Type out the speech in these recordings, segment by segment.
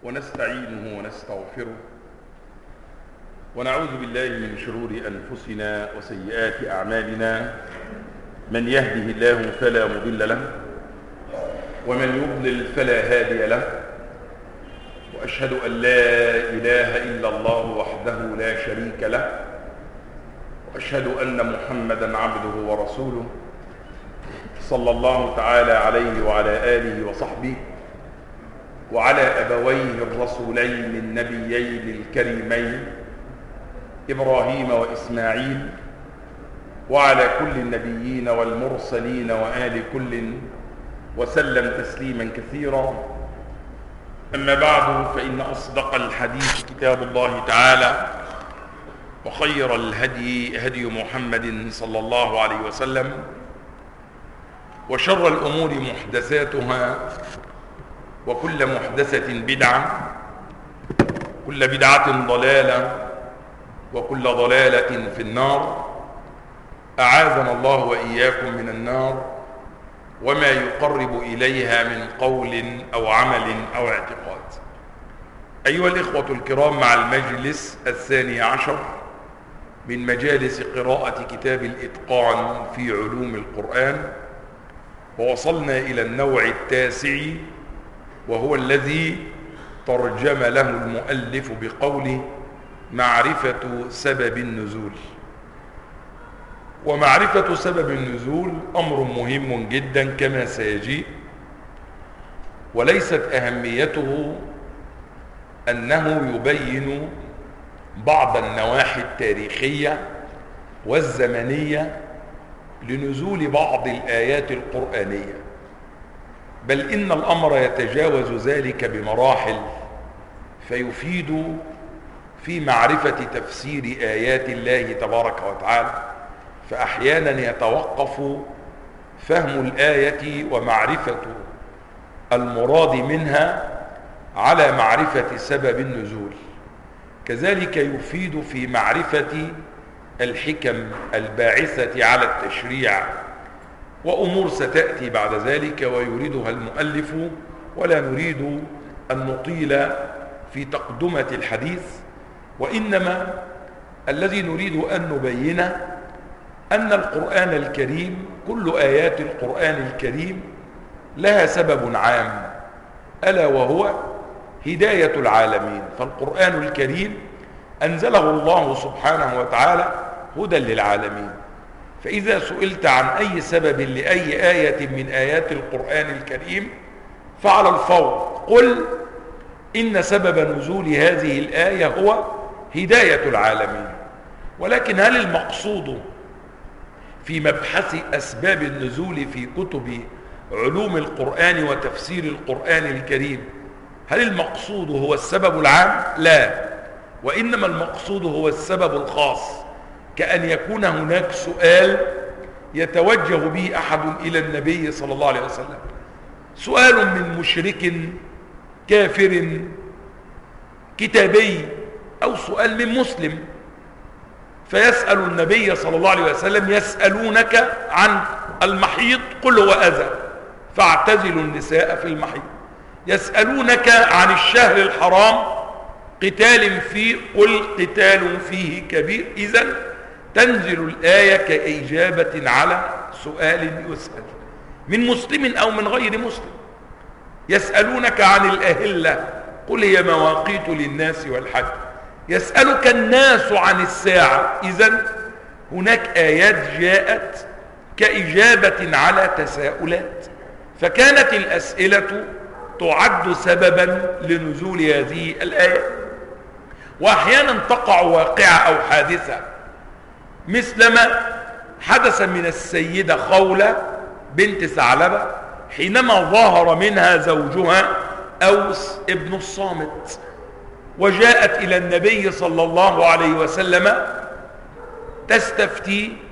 ونستعينه ونستغفره ونعوذ بالله من شرور أنفسنا وسيئات أعمالنا. من يهده الله فلا مضل له ومن يضلل فلا هادي له، وأشهد أن لا إله إلا الله وحده لا شريك له، وأشهد أن محمدا عبده ورسوله صلى الله تعالى عليه وعلى آله وصحبه وعلى أبويه الرسولين النبيين الكريمين إبراهيم وإسماعيل، وعلى كل النبيين والمرسلين وآل كل وسلم تسليما كثيرا. أما بعد، فإن أصدق الحديث كتاب الله تعالى، وخير الهدي هدي محمد صلى الله عليه وسلم، وشر الأمور محدثاتها، وكل محدثة بدعة، كل بدعة ضلالة، وكل ضلالة في النار. أعاذنا الله وإياكم من النار وما يقرب إليها من قول أو عمل أو اعتقاد. أيها الإخوة الكرام، مع المجلس 12 من مجالس قراءة كتاب الإتقان في علوم القرآن، ووصلنا إلى النوع 9، وهو الذي ترجم له المؤلف بقوله معرفة سبب النزول. ومعرفة سبب النزول أمر مهم جدا كما سيجيء، وليست أهميته أنه يبين بعض النواحي التاريخية والزمنية لنزول بعض الآيات القرآنية، بل إن الأمر يتجاوز ذلك بمراحل، فيفيد في معرفة تفسير آيات الله تبارك وتعالى. فأحيانا يتوقف فهم الآية ومعرفة المراد منها على معرفة سبب النزول. كذلك يفيد في معرفة الحكم الباعثة على التشريع، وأمور ستأتي بعد ذلك ويريدها المؤلف، ولا نريد أن نطيل في تقدمة الحديث، وإنما الذي نريد أن نبينه أن القرآن الكريم، كل آيات القرآن الكريم لها سبب عام، ألا وهو هداية العالمين. فالقرآن الكريم أنزله الله سبحانه وتعالى هدى للعالمين. فإذا سئلت عن أي سبب لأي آية من آيات القرآن الكريم فعلى الفور قل إن سبب نزول هذه الآية هو هداية العالمين. ولكن هل المقصود في مبحث أسباب النزول في كتب علوم القرآن وتفسير القرآن الكريم، هل المقصود هو السبب العام؟ لا، وإنما المقصود هو السبب الخاص، كأن يكون هناك سؤال يتوجه به أحد إلى النبي صلى الله عليه وسلم، سؤال من مشرك كافر كتابي، أو سؤال من مسلم، فيسأل النبي صلى الله عليه وسلم: يسألونك عن المحيض قل هو أذى فاعتزلوا النساء في المحيض. يسألونك عن الشهر الحرام قتال فيه قل قتال فيه كبير. إذن تنزل الآية كإجابة على سؤال يسأل من مسلم أو من غير مسلم. يسألونك عن الأهلة قل هي مواقيت للناس والحج. يسألك الناس عن الساعة. إذن هناك آيات جاءت كإجابة على تساؤلات، فكانت الأسئلة تعد سببا لنزول هذه الآية. وأحيانا تقع واقعة أو حادثة، مثلما حدث من السيدة خولة بنت ثعلبة حينما ظهر منها زوجها أوس ابن الصامت، وجاءت إلى النبي صلى الله عليه وسلم تستفتي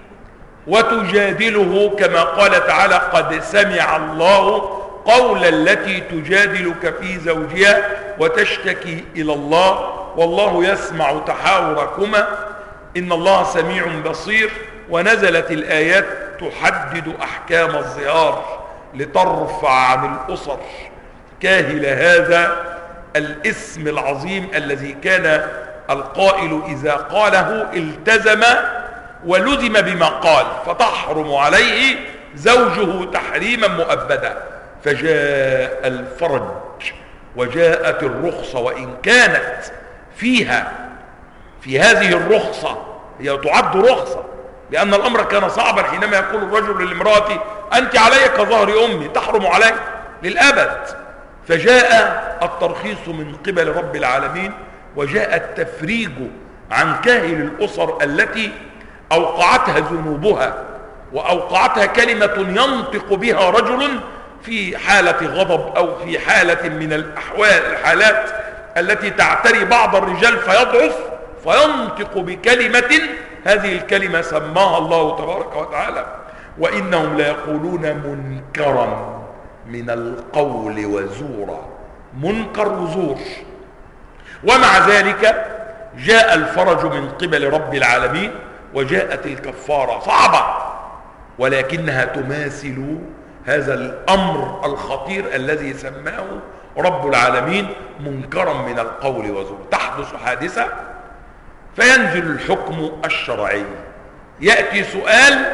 وتجادله، كما قال تعالى: قد سمع الله قول التي تجادلك في زوجها وتشتكي إلى الله والله يسمع تحاوركما إن الله سميع بصير. ونزلت الآيات تحدد أحكام الظهار لترفع عن الأسر كاهل هذا الاسم العظيم الذي كان القائل إذا قاله التزم ولزم بما قال، فتحرم عليه زوجه تحريما مؤبدا. فجاء الفرج وجاءت الرخصة، وإن كانت فيها في هذه الرخصة هي تعد رخصة، لأن الأمر كان صعبا حينما يقول الرجل للامرأة أنت علي كظهر أمي، تحرم علي للأبد. فجاء الترخيص من قبل رب العالمين، وجاء التفريج عن كاهل الأسر التي أوقعتها ذنوبها وأوقعتها كلمة ينطق بها رجل في حالة غضب أو في حالة من الحالات التي تعتري بعض الرجال فيضعف فينطق بكلمة، هذه الكلمة سماها الله تبارك وتعالى وإنهم ليقولون منكرا من القول وزورا. منكر وزور. ومع ذلك جاء الفرج من قبل رب العالمين، وجاءت الكفارة صعبة ولكنها تماثل هذا الأمر الخطير الذي سماه رب العالمين منكرا من القول وزور. تحدث حادثة فينزل الحكم الشرعي، يأتي سؤال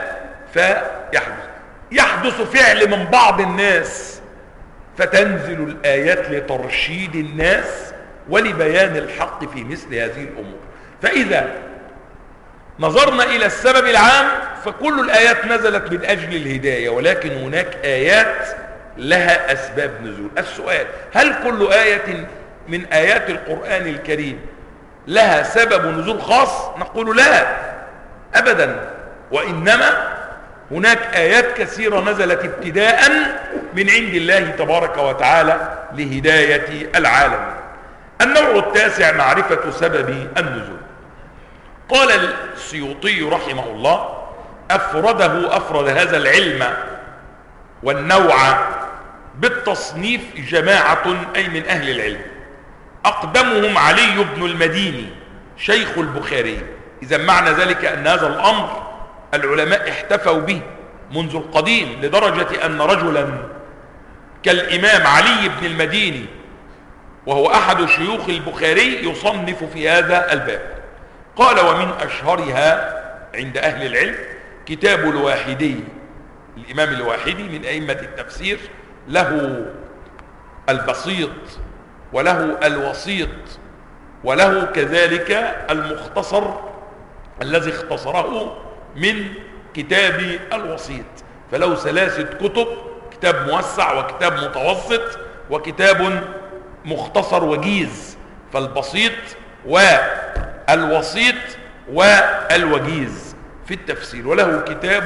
يحدث فعل من بعض الناس فتنزل الآيات لترشيد الناس ولبيان الحق في مثل هذه الأمور. فإذا نظرنا إلى السبب العام فكل الآيات نزلت من أجل الهداية، ولكن هناك آيات لها أسباب نزول. السؤال: هل كل آية من آيات القرآن الكريم لها سبب نزول خاص؟ نقول لا أبدا، وإنما هناك آيات كثيرة نزلت ابتداء من عند الله تبارك وتعالى لهداية العالم. النوع التاسع: معرفة سبب النزول. قال السيوطي رحمه الله: أفرد هذا العلم والنوع بالتصنيف جماعة أي من أهل العلم، أقدمهم علي بن المديني شيخ البخاري. إذا معنى ذلك أن هذا الأمر العلماء احتفوا به منذ القديم، لدرجة أن رجلا كالإمام علي بن المديني وهو أحد شيوخ البخاري يصنف في هذا الباب. قال: ومن أشهرها عند أهل العلم كتاب الواحدي. الإمام الواحدي من أئمة التفسير، له البسيط وله الوسيط وله كذلك المختصر الذي اختصره من كتاب الوسيط، فله 3 كتب: كتاب موسع وكتاب متوسط وكتاب مختصر وجيز، فالبسيط والوسيط والوجيز في التفسير، وله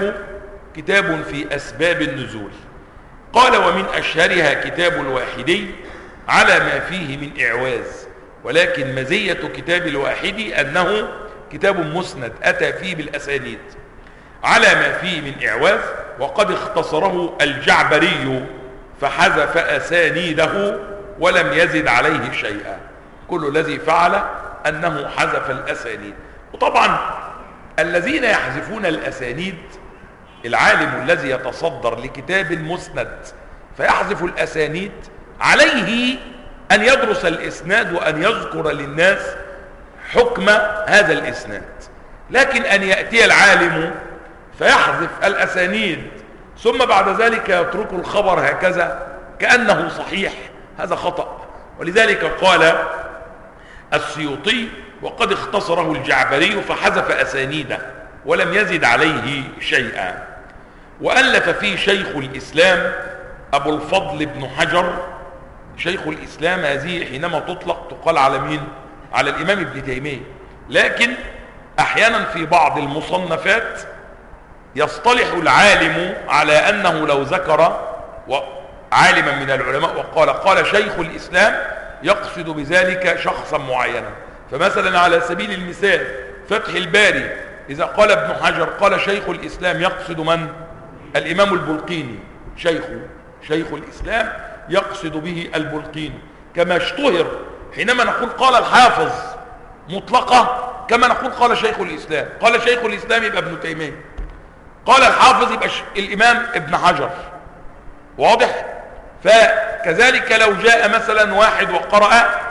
كتاب في أسباب النزول. قال: ومن أشهرها كتاب الواحدي على ما فيه من إعواز، ولكن مزية كتاب الواحدي أنه كتاب مسند أتى فيه بالأسانيد على ما فيه من إعواز، وقد اختصره الجعبري فحذف أسانيده ولم يزد عليه شيئا. كل الذي فعل أنه حذف الأسانيد. وطبعا الذين يحذفون الأسانيد، العالم الذي يتصدر لكتاب مسند فيحذف الأسانيد، عليه أن يدرس الإسناد وأن يذكر للناس حكم هذا الإسناد. لكن أن يأتي العالم فيحذف الأسانيد ثم بعد ذلك يترك الخبر هكذا كأنه صحيح، هذا خطأ. ولذلك قال السيوطي: وقد اختصره الجعبري فحذف أسانيده ولم يزد عليه شيئا. وألف فيه شيخ الإسلام أبو الفضل بن حجر. شيخ الإسلام هذه حينما تطلق تقال على مين؟ على الإمام ابن تيمية، لكن أحيانا في بعض المصنفات يصطلح العالم على أنه لو ذكر عالما من العلماء وقال شيخ الإسلام يقصد بذلك شخصا معينا. فمثلا على سبيل المثال فتح الباري إذا قال ابن حجر قال شيخ الإسلام يقصد من؟ الإمام البلقيني. شيخ الإسلام يقصد به البلقيني، كما اشتهر حينما نقول قال الحافظ مطلقة، كما نقول قال شيخ الإسلام. قال شيخ الإسلام يبقى ابن تيمية، قال الحافظ يبقى الإمام ابن حجر. واضح؟ فكذلك لو جاء مثلا واحد وقرأ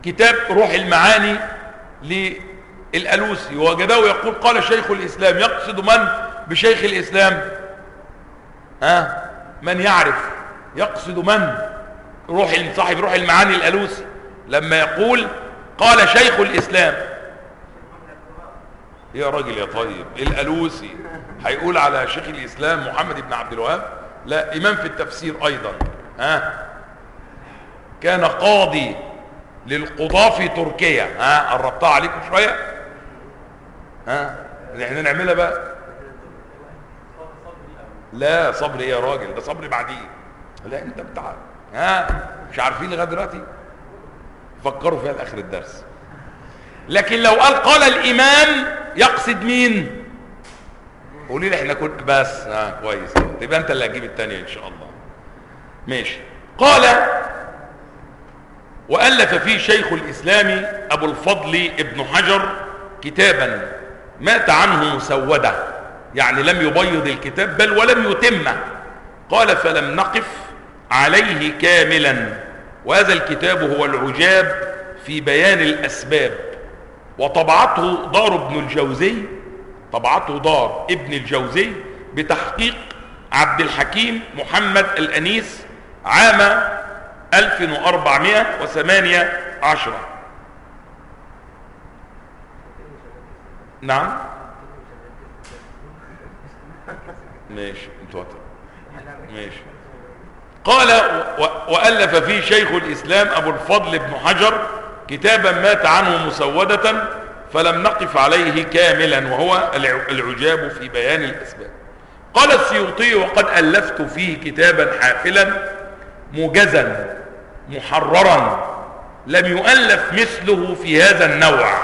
كتاب روح المعاني للألوسي، ووجده يقول قال شيخ الإسلام. يقصد من بشيخ الإسلام؟ من يعرف يقصد من؟ صاحب روح المعاني الألوسي لما يقول قال شيخ الإسلام. يا راجل يا طيب، الألوسي هيقول على شيخ الإسلام محمد بن عبد الوهاب؟ لا، إمام في التفسير أيضا. كان قاضي للقضاة في تركيا. قربتها عليكم شوية. اللي احنا نعملها بقى. لا صبر ايه يا راجل، ده صبر بعدين. لا انت بتاع مش عارفين لغايه دلوقتي؟ فكروا فيها لاخر الدرس. لكن لو قال الامام يقصد مين؟ قولي لي احنا كنت بس كويس، تبقى انت اللي هتجيب الثانيه ان شاء الله. ماشي. قال وألف فيه شيخ الإسلام أبو الفضل ابن حجر كتابا مات عنه مسودة، يعني لم يبيض الكتاب بل ولم يتمه. قال فلم نقف عليه كاملا، وهذا الكتاب هو العجاب في بيان الأسباب، وطبعته دار ابن الجوزي بتحقيق عبد الحكيم محمد الأنيس عام 1418. نعم ماشي ماشي. قال وألف فيه شيخ الإسلام أبو الفضل بن حجر كتابا مات عنه مسودة فلم نقف عليه كاملا، وهو العجاب في بيان الأسباب. قال السيوطي وقد ألفت فيه كتابا حافلا موجزا محررا لم يؤلف مثله في هذا النوع،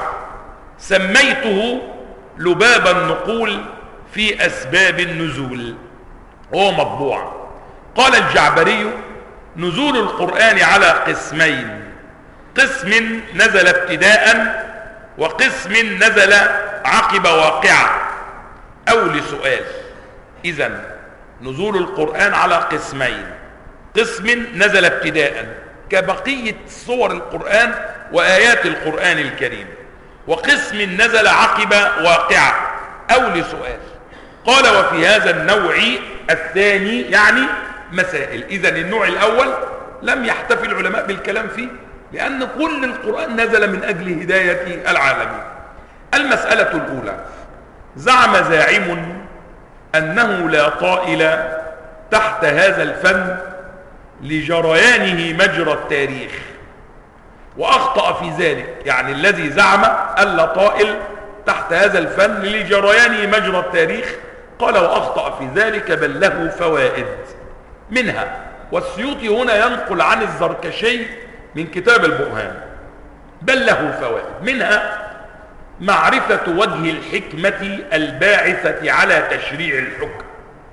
سميته لباب النقول في أسباب النزول، هو مطبوع. قال الجعبري نزول القرآن على قسمين، قسم نزل ابتداء وقسم نزل عقب واقعة أو لسؤال. إذن نزول القرآن على قسمين، قسم نزل ابتداء كبقية صور القرآن وآيات القرآن الكريم، وقسم نزل عقب واقعة أو لسؤال. قال وفي هذا النوع الثاني يعني مسائل. إذن النوع الأول لم يحتفي العلماء بالكلام فيه، لأن كل القرآن نزل من أجل هداية العالمين. المسألة الأولى: زعم زاعم أنه لا طائل تحت هذا الفن لجريانه مجرى التاريخ، وأخطأ في ذلك. يعني الذي زعم ألا طائل تحت هذا الفن لجريانه مجرى التاريخ، قال وأخطأ في ذلك بل له فوائد منها. والسيوطي هنا ينقل عن الزركشي من كتاب البرهان بل له فوائد منها معرفة وجه الحكمة الباعثة على تشريع الحكم.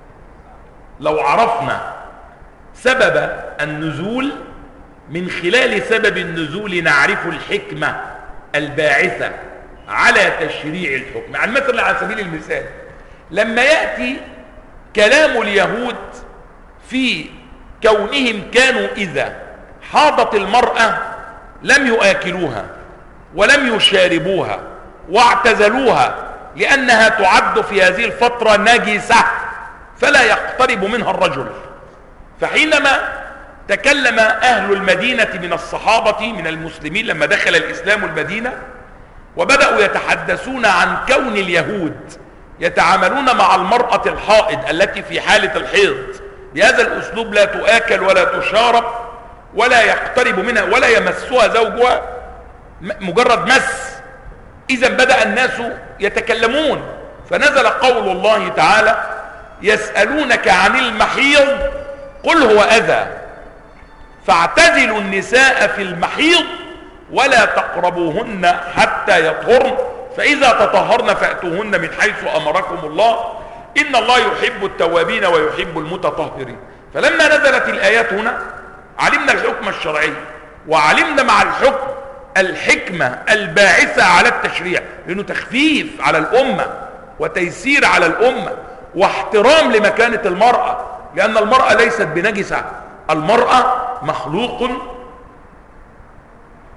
لو عرفنا سبب النزول من خلال سبب النزول نعرف الحكمة الباعثة على تشريع الحكم. يعني مثلا على سبيل المثال لما يأتي كلام اليهود في كونهم كانوا إذا حاضت المرأة لم يآكلوها ولم يشاربوها واعتزلوها لأنها تعد في هذه الفترة نجسة فلا يقترب منها الرجل. فحينما تكلم أهل المدينة من الصحابة من المسلمين لما دخل الإسلام المدينة وبدأوا يتحدثون عن كون اليهود يتعاملون مع المرأة الحائض التي في حالة الحيض بهذا الأسلوب، لا تؤكل ولا تشارب ولا يقترب منها ولا يمسها زوجها مجرد مس. إذا بدأ الناس يتكلمون، فنزل قول الله تعالى يسألونك عن المحيض قل هو أذى فاعتزلوا النساء في المحيض ولا تقربوهن حتى يطهرن فإذا تطهرن فأتوهن من حيث أمركم الله إن الله يحب التوابين ويحب المتطهرين. فلما نزلت الآيات هنا علمنا الحكم الشرعي وعلمنا مع الحكم الحكمة الباعثة على التشريع، لأنه تخفيف على الأمة وتيسير على الأمة واحترام لمكانة المرأة، لأن المرأة ليست بنجسة، المرأة مخلوق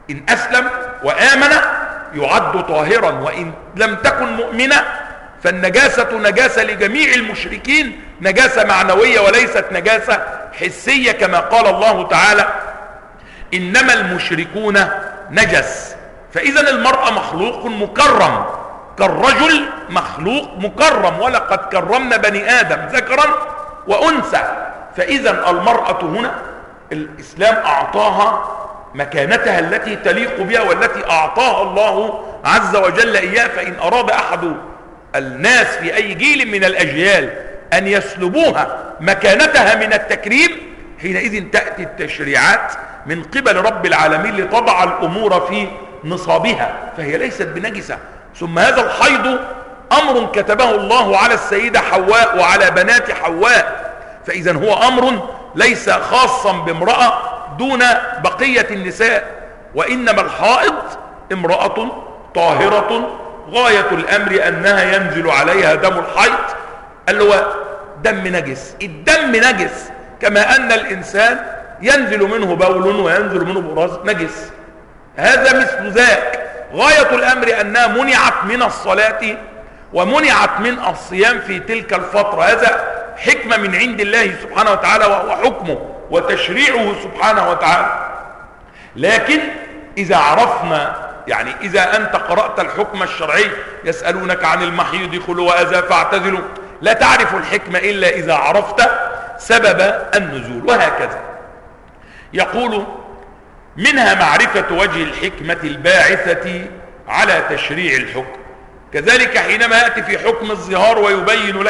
إن أسلم وآمن يعد طاهرا، وإن لم تكن مؤمنة فالنجاسة نجاسة لجميع المشركين، نجاسة معنوية وليست نجاسة حسية، كما قال الله تعالى إنما المشركون نجس. فإذا المرأة مخلوق مكرم كالرجل مخلوق مكرم، ولقد كرمنا بني آدم ذكرا وأنثى. فإذا المرأة هنا الإسلام أعطاها مكانتها التي تليق بها والتي أعطاها الله عز وجل إياه. فإن أراد أحد الناس في أي جيل من الأجيال أن يسلبوها مكانتها من التكريم، حينئذ تأتي التشريعات من قبل رب العالمين لتضع الأمور في نصابها، فهي ليست بنجسة. ثم هذا الحيض أمر كتبه الله على السيدة حواء وعلى بنات حواء، فإذا هو أمر ليس خاصا بامرأة دون بقية النساء، وإنما الحائض امرأة طاهرة غاية الأمر أنها ينزل عليها دم الحيض اللي هو دم نجس. الدم نجس كما أن الإنسان ينزل منه بول وينزل منه براز نجس، هذا مثل ذاك. غاية الأمر أنها منعت من الصلاة ومنعت من الصيام في تلك الفترة، هذا حكمة من عند الله سبحانه وتعالى وهو حكمه وتشريعه سبحانه وتعالى. لكن إذا عرفنا، يعني إذا أنت قرأت الحكم الشرعي يسألونك عن المحيض قل هو أذى فاعتزلوا، لا تعرف الحكمة إلا إذا عرفت سبب النزول. وهكذا يقول منها معرفة وجه الحكمة الباعثة على تشريع الحكم. كذلك حينما يأتي في حكم الظهار ويبين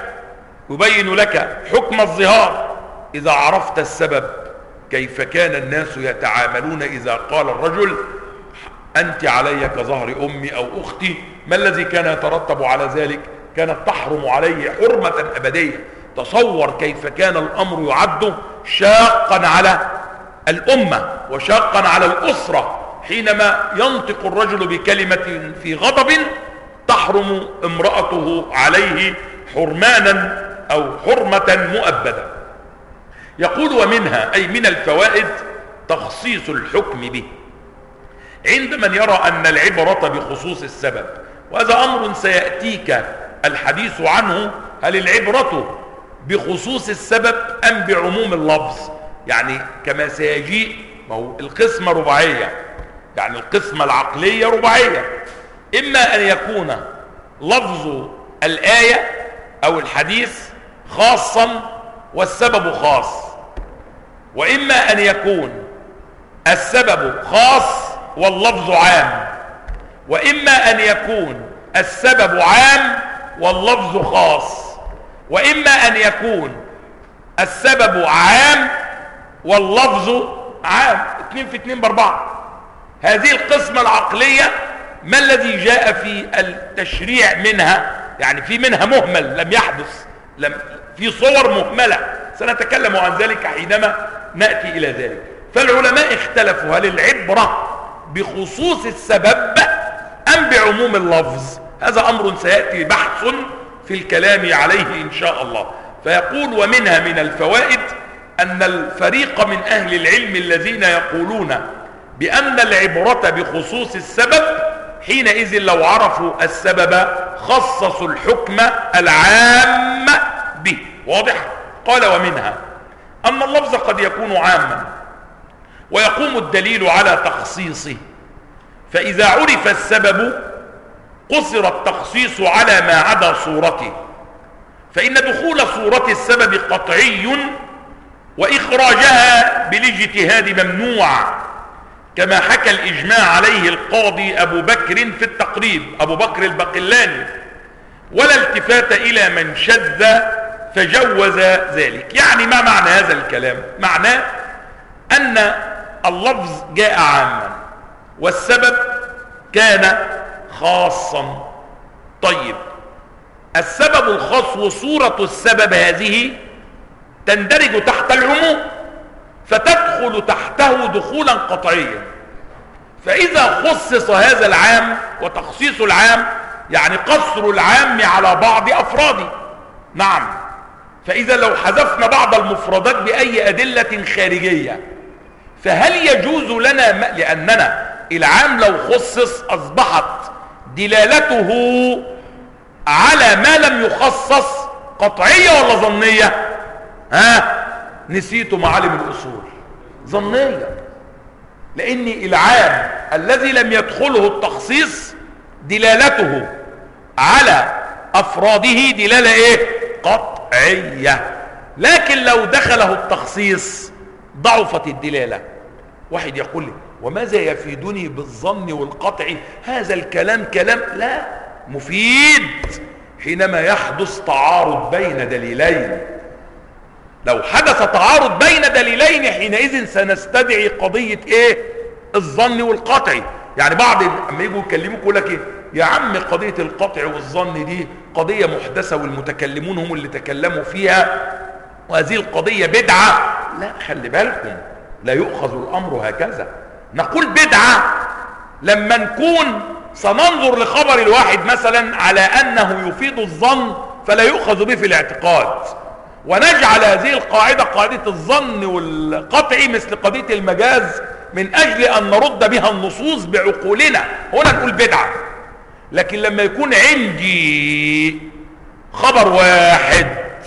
لك حكم الظهار، إذا عرفت السبب كيف كان الناس يتعاملون إذا قال الرجل أنت علي كظهر أمي أو أختي، ما الذي كان يترتب على ذلك؟ كانت تحرم عليه حرمة أبدية. تصور كيف كان الأمر يعد شاقا على الأمة وشاقا على الأسرة، حينما ينطق الرجل بكلمة في غضب تحرم امرأته عليه حرمانا أو حرمة مؤبدة. يقول ومنها أي من الفوائد تخصيص الحكم به عند من يرى أن العبرة بخصوص السبب، وهذا أمر سيأتيك الحديث عنه. هل العبرة بخصوص السبب أم بعموم اللفظ؟ يعني كما سيجيء، ما هو القسمة رباعية، يعني القسمة العقلية رباعية، إما أن يكون لفظ الآية أو الحديث خاصا والسبب خاص، وإما أن يكون السبب خاص واللفظ عام، وإما أن يكون السبب عام واللفظ خاص، وإما أن يكون السبب عام واللفظ عام. 2 في 2 ب4. هذه القسمة العقلية ما الذي جاء في التشريع منها؟ يعني في منها مهمل لم يحدث، في صور مهملة، سنتكلم عن ذلك حينما نأتي إلى ذلك. فالعلماء اختلفوا هل العبرة بخصوص السبب أم بعموم اللفظ؟ هذا أمر سيأتي بحث في الكلام عليه إن شاء الله. فيقول ومنها من الفوائد أن الفريق من أهل العلم الذين يقولون بأن العبرة بخصوص السبب حينئذ لو عرفوا السبب خصصوا الحكم العام به. واضح؟ قال ومنها أن اللفظ قد يكون عاما ويقوم الدليل على تخصيصه، فإذا عرف السبب قصر التخصيص على ما عدا صورته، فإن دخول صورة السبب قطعي وإخراجها بالاجتهاد ممنوع، كما حكى الإجماع عليه القاضي أبو بكر في التقريب، أبو بكر البقلاني، ولا التفات إلى من شذ فجوز ذلك. يعني ما معنى هذا الكلام؟ معناه أن اللفظ جاء عاما والسبب كان خاصا. طيب السبب الخاص وصورة السبب هذه تندرج تحت العموم فتدخل تحته دخولا قطعيا، فإذا خصص هذا العام وتخصيص العام يعني قصر العام على بعض أفراده. نعم، فإذا لو حذفنا بعض المفردات بأي أدلة خارجية فهل يجوز لنا لأننا العام لو خصص أصبحت دلالته على ما لم يخصص قطعية ولا ظنية؟ نسيتوا معالم الأصول، ظنية، لأن العام الذي لم يدخله التخصيص دلالته على أفراده دلالة إيه؟ قطعية. لكن لو دخله التخصيص ضعفت الدلالة. واحد يقول لي وماذا يفيدني بالظن والقطع؟ هذا الكلام كلام لا مفيد حينما يحدث تعارض بين دليلين. لو حدث تعارض بين دليلين حينئذ سنستدعي قضية ايه؟ الظن والقطع. يعني بعض اما يجوا يكلموك يقول لك ايه يا عم قضية القطع والظن دي قضية محدثة والمتكلمون هم اللي تكلموا فيها وهذه القضية بدعة. لا، خلي بالكم، لا يؤخذ الامر هكذا. نقول بدعة لما نكون سننظر لخبر الواحد مثلا على انه يفيد الظن فلا يؤخذ به في الاعتقاد، ونجعل هذه القاعدة قاعدة الظن والقطع مثل قضية المجاز من اجل ان نرد بها النصوص بعقولنا، هنا نقول بدعة. لكن لما يكون عندي خبر واحد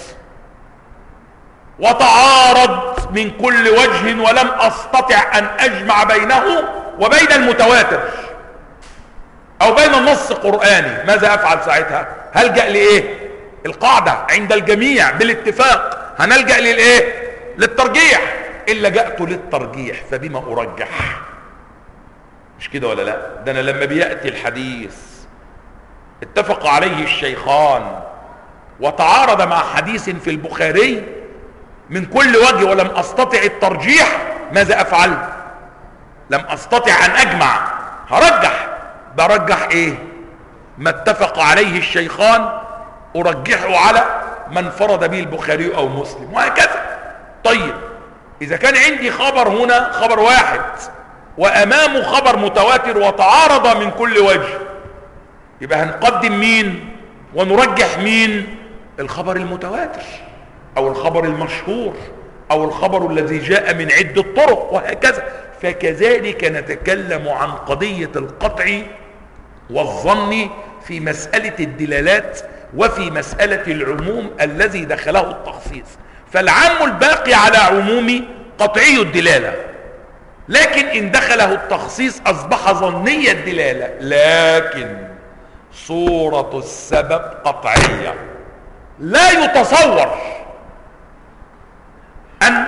وتعارض من كل وجه ولم استطع ان اجمع بينه وبين المتواتر او بين النص القرآني، ماذا افعل ساعتها؟ هلجأ لايه؟ القاعدة عند الجميع بالاتفاق هنلجأ للايه؟ للترجيح. ان لجأت للترجيح فبما ارجح؟ مش كده ولا لا؟ ده انا لما بيأتي الحديث اتفق عليه الشيخان وتعارض مع حديث في البخاري من كل وجه ولم استطع الترجيح، ماذا افعل؟ لم استطع ان اجمع، هرجح. برجح ايه؟ ما اتفق عليه الشيخان ارجحه على ما انفرد به البخاري او مسلم، وهكذا. طيب اذا كان عندي خبر هنا خبر واحد وامامه خبر متواتر وتعارض من كل وجه، يبقى هنقدم مين ونرجح مين؟ الخبر المتواتر او الخبر المشهور او الخبر الذي جاء من عدة طرق، وهكذا. فكذلك نتكلم عن قضية القطع والظن في مسألة الدلالات وفي مسألة العموم الذي دخله التخصيص. فالعام الباقي على عموم قطعي الدلالة، لكن إن دخله التخصيص أصبح ظني الدلالة، لكن صورة السبب قطعية. لا يتصور أن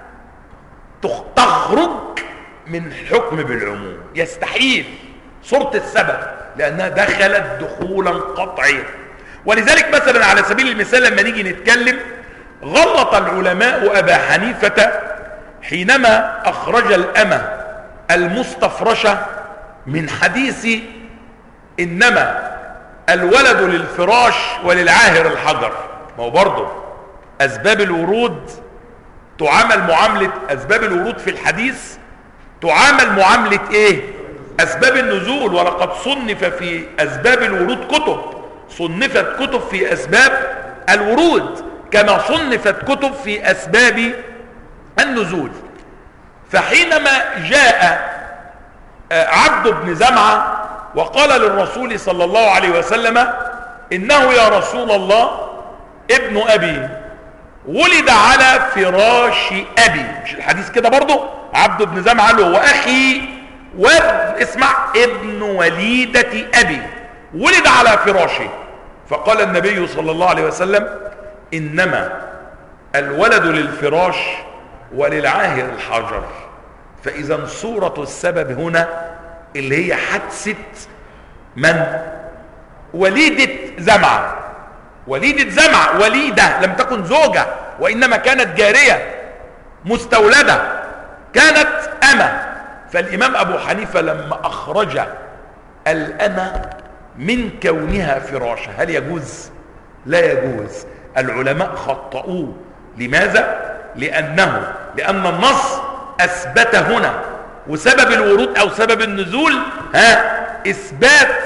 تخرج من حكم بالعموم، يستحيل، صورة السبب، لأنها دخلت دخولا قطعيا. ولذلك مثلا على سبيل المثال لما نيجي نتكلم، غلط العلماء أبا حنيفة حينما أخرج الأمة المستفرشة من حديث إنما الولد للفراش وللعاهر الحجر. ما هو برضه أسباب الورود تعامل معاملة أسباب الورود في الحديث، تعامل معاملة إيه؟ أسباب النزول. ولقد صنف في أسباب الورود كتب، صنفت كتب في أسباب الورود كما صنفت كتب في أسباب النزول. فحينما جاء عبد بن زمعة وقال للرسول صلى الله عليه وسلم إنه يا رسول الله ابن أبي ولد على فراش أبي، مش الحديث كده برضو؟ عبد بن زمعة له وأخي اسمع ابن وليدة أبي ولد على فراشه. فقال النبي صلى الله عليه وسلم إنما الولد للفراش وللعاهر الحجر. فإذا صورة السبب هنا اللي هي حادثة من؟ وليدة زمعة. وليدة زمعة وليدة، لم تكن زوجة وإنما كانت جارية مستولدة، كانت أمة. فالإمام أبو حنيفة لما أخرج الأمة من كونها فراشة، هل يجوز؟ لا يجوز. العلماء خطأوه. لماذا؟ لأن النص أثبت هنا، وسبب الورود أو سبب النزول إثبات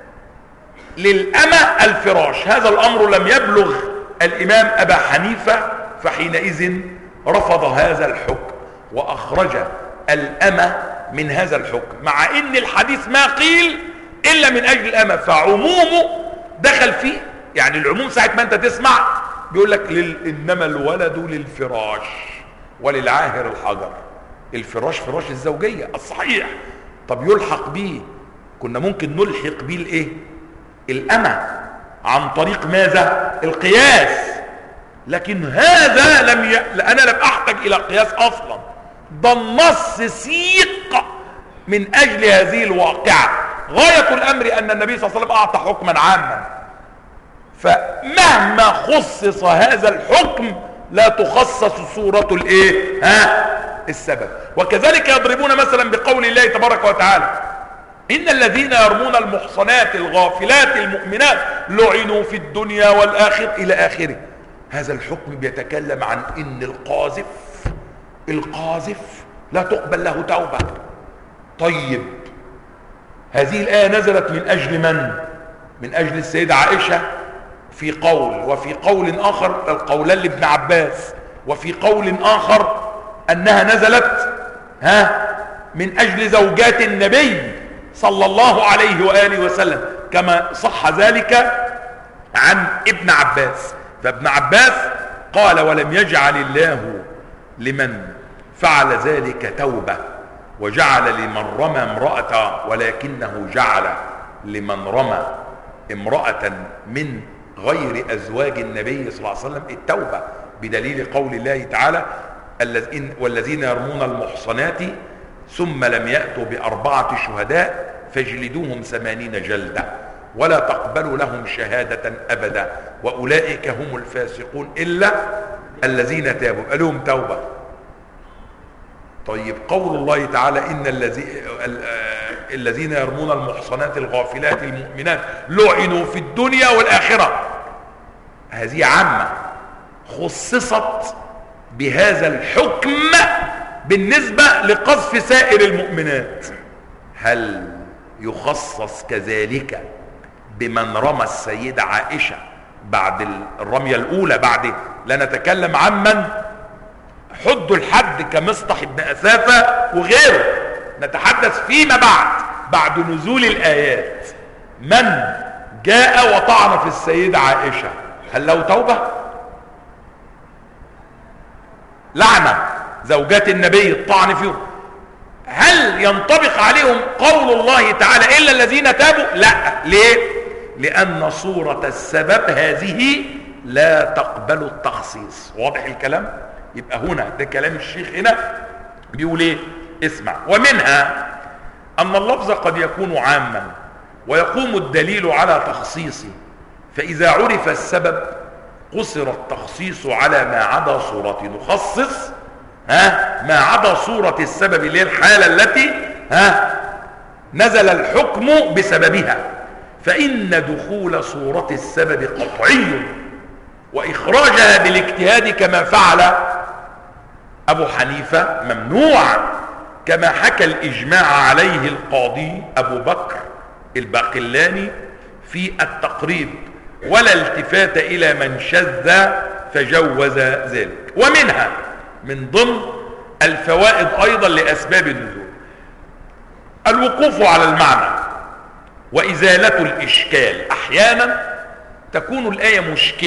للأمة الفراش. هذا الأمر لم يبلغ الإمام أبا حنيفة، فحينئذ رفض هذا الحكم وأخرج الأمة من هذا الحكم، مع ان الحديث ما قيل الا من اجل الأمة، فعمومه دخل فيه. يعني العموم ساعة ما انت تسمع بيقول لك انما الولد للفراش وللعاهر الحجر. الفراش فراش الزوجية الصحيح. طب يلحق به، كنا ممكن نلحق به الايه؟ الأمة، عن طريق ماذا؟ القياس. لكن هذا انا لم احتاج الى قياس اصلا، ده النص سيق من اجل هذه الواقعة. غاية الامر ان النبي صلى الله عليه وسلم اعطى حكما عاما، فمهما خصص هذا الحكم لا تخصص صورة الايه؟ السبب. وكذلك يضربون مثلا بقول الله تبارك وتعالى ان الذين يرمون المحصنات الغافلات المؤمنات لعنوا في الدنيا والاخره الى اخره. هذا الحكم بيتكلم عن ان القاذف لا تقبل له توبة. طيب هذه الآية نزلت من أجل من؟ من أجل السيدة عائشة في قول، وفي قول آخر القولان لابن عباس، وفي قول آخر أنها نزلت من أجل زوجات النبي صلى الله عليه وآله وسلم، كما صح ذلك عن ابن عباس. فابن عباس قال ولم يجعل الله لمن فعل ذلك توبة وجعل لمن رمى امرأة، ولكنه جعل لمن رمى امرأة من غير أزواج النبي صلى الله عليه وسلم التوبة، بدليل قول الله تعالى والذين يرمون المحصنات ثم لم يأتوا ب4 شهداء فاجلدوهم 80 جلدة ولا تقبلوا لهم شهادة أبدا وأولئك هم الفاسقون إلا الذين تابوا. لهم توبة. طيب قول الله تعالى إن الذين يرمون المحصنات الغافلات المؤمنات لعنوا في الدنيا والآخرة، هذه عامة خصصت بهذا الحكم بالنسبة لقذف سائر المؤمنات. هل يخصص كذلك بمن رمى السيدة عائشة بعد الرمية الأولى؟ بعد لا نتكلم عمن حد الحد كمصطح بن أثافة وغيره، نتحدث فيما بعد نزول الآيات. من جاء وطعن في السيدة عائشة هل له توبة؟ لعنة زوجات النبي الطعن فيهم، هل ينطبق عليهم قول الله تعالى إلا الذين تابوا؟ لا. ليه؟ لأن صورة السبب هذه لا تقبل التخصيص. واضح الكلام؟ يبقى هنا ده كلام الشيخ هنا بيقول ايه؟ اسمع. ومنها أن اللفظ قد يكون عاما ويقوم الدليل على تخصيصه، فإذا عرف السبب قصر التخصيص على ما عدا صورته. نخصص ما عدا صورة السبب اللي هي الحالة التي نزل الحكم بسببها، فإن دخول صورة السبب قطعي وإخراجها بالاجتهاد كما فعل أبو حنيفة ممنوع، كما حكى الإجماع عليه القاضي أبو بكر الباقلاني في التقريب، ولا التفات إلى من شذ فجوز ذلك. ومنها من ضمن الفوائد أيضا لأسباب النزول الوقوف على المعنى وإزالة الإشكال. أحيانا تكون الآية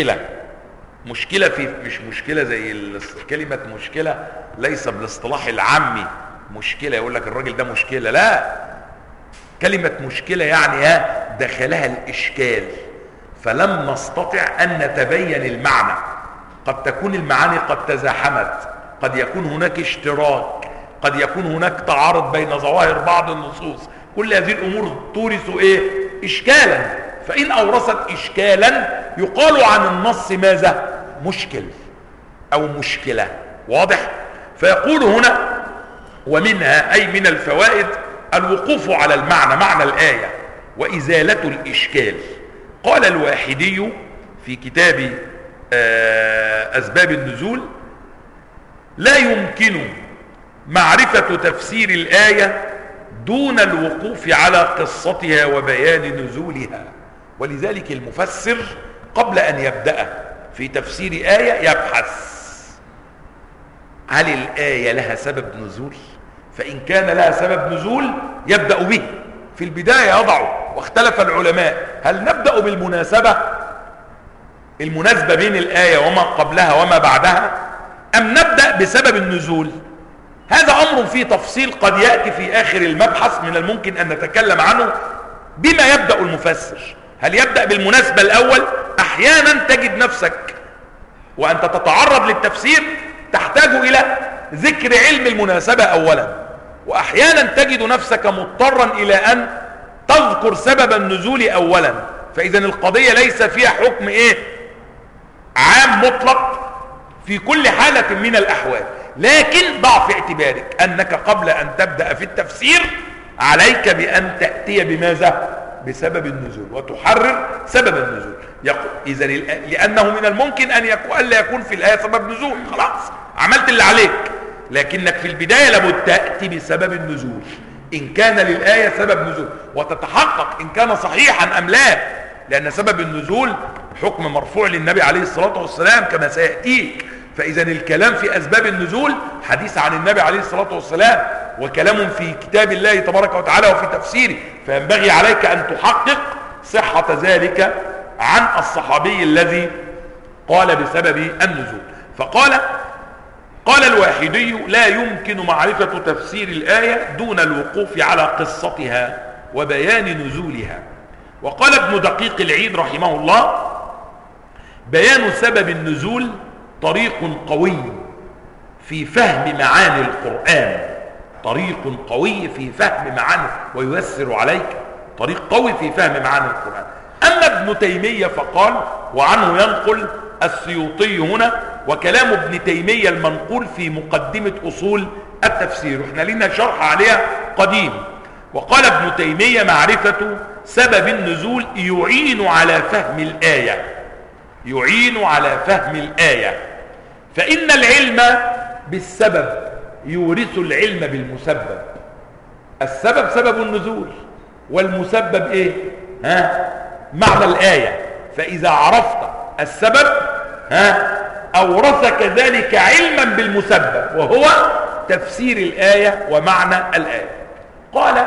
مشكلة في مش مشكلة زي كلمة مشكلة ليس بالاصطلاح العامي مشكلة يقول لك الراجل ده مشكلة، لا، كلمة مشكلة يعني دخلها الإشكال فلم نستطع أن نتبين المعنى. قد تكون المعاني قد تزاحمت، قد يكون هناك اشتراك، قد يكون هناك تعارض بين ظواهر بعض النصوص. كل هذه الأمور تورث إشكالا، فإن أورثت إشكالا يقال عن النص ماذا؟ مشكل أو مشكلة. واضح؟ فيقول هنا ومنها أي من الفوائد الوقوف على المعنى، معنى الآية، وإزالة الإشكال. قال الواحدي في كتاب أسباب النزول لا يمكن معرفة تفسير الآية دون الوقوف على قصتها وبيان نزولها. ولذلك المفسر قبل أن يبدأ في تفسير آية يبحث هل الآية لها سبب نزول؟ فإن كان لها سبب نزول يبدأ به في البداية يضعه. واختلف العلماء هل نبدأ بالمناسبة، المناسبة بين الآية وما قبلها وما بعدها، أم نبدأ بسبب النزول؟ هذا أمر فيه تفصيل قد يأتي في آخر المبحث، من الممكن أن نتكلم عنه. بما يبدأ المفسر؟ هل يبدأ بالمناسبة الأول؟ أحيانا تجد نفسك وأنت تتعرض للتفسير تحتاج إلى ذكر علم المناسبة أولا، وأحيانا تجد نفسك مضطرا إلى أن تذكر سبب النزول أولا. فإذا القضية ليس فيها حكم عام مطلق في كل حالة من الأحوال، لكن ضع في اعتبارك أنك قبل أن تبدأ في التفسير عليك بأن تأتي بماذا؟ بسبب النزول، وتحرر سبب النزول. إذا لأنه من الممكن أن ألا يكون في الآية سبب نزول، خلاص عملت اللي عليك، لكنك في البداية لابد تأتي بسبب النزول إن كان للآية سبب نزول، وتتحقق إن كان صحيحا أم لا، لأن سبب النزول حكم مرفوع للنبي عليه الصلاة والسلام كما سيأتيك. فإذا الكلام في أسباب النزول حديث عن النبي عليه الصلاة والسلام، وكلام في كتاب الله تبارك وتعالى وفي تفسيره، فينبغي عليك أن تحقق صحة ذلك عن الصحابي الذي قال بسبب النزول. قال الواحدي: لا يمكن معرفة تفسير الآية دون الوقوف على قصتها وبيان نزولها. وقال ابن دقيق العيد رحمه الله: بيان سبب النزول طريق قوي في فهم معاني القرآن، طريق قوي في فهم معاني، وييسر عليك طريق قوي في فهم معاني القرآن. أما ابن تيمية فقال، وعنه ينقل السيوطي هنا، وكلام ابن تيمية المنقول في مقدمة أصول التفسير، واحنا لنا شرح عليها قديم. وقال ابن تيمية: معرفة سبب النزول يعين على فهم الآية، يعين على فهم الآية، فإن العلم بالسبب يورث العلم بالمسبب. السبب سبب النزول، والمسبب ايه؟ معنى الآية. فإذا عرفت السبب أورثك ذلك علما بالمسبب، وهو تفسير الآية ومعنى الآية. قال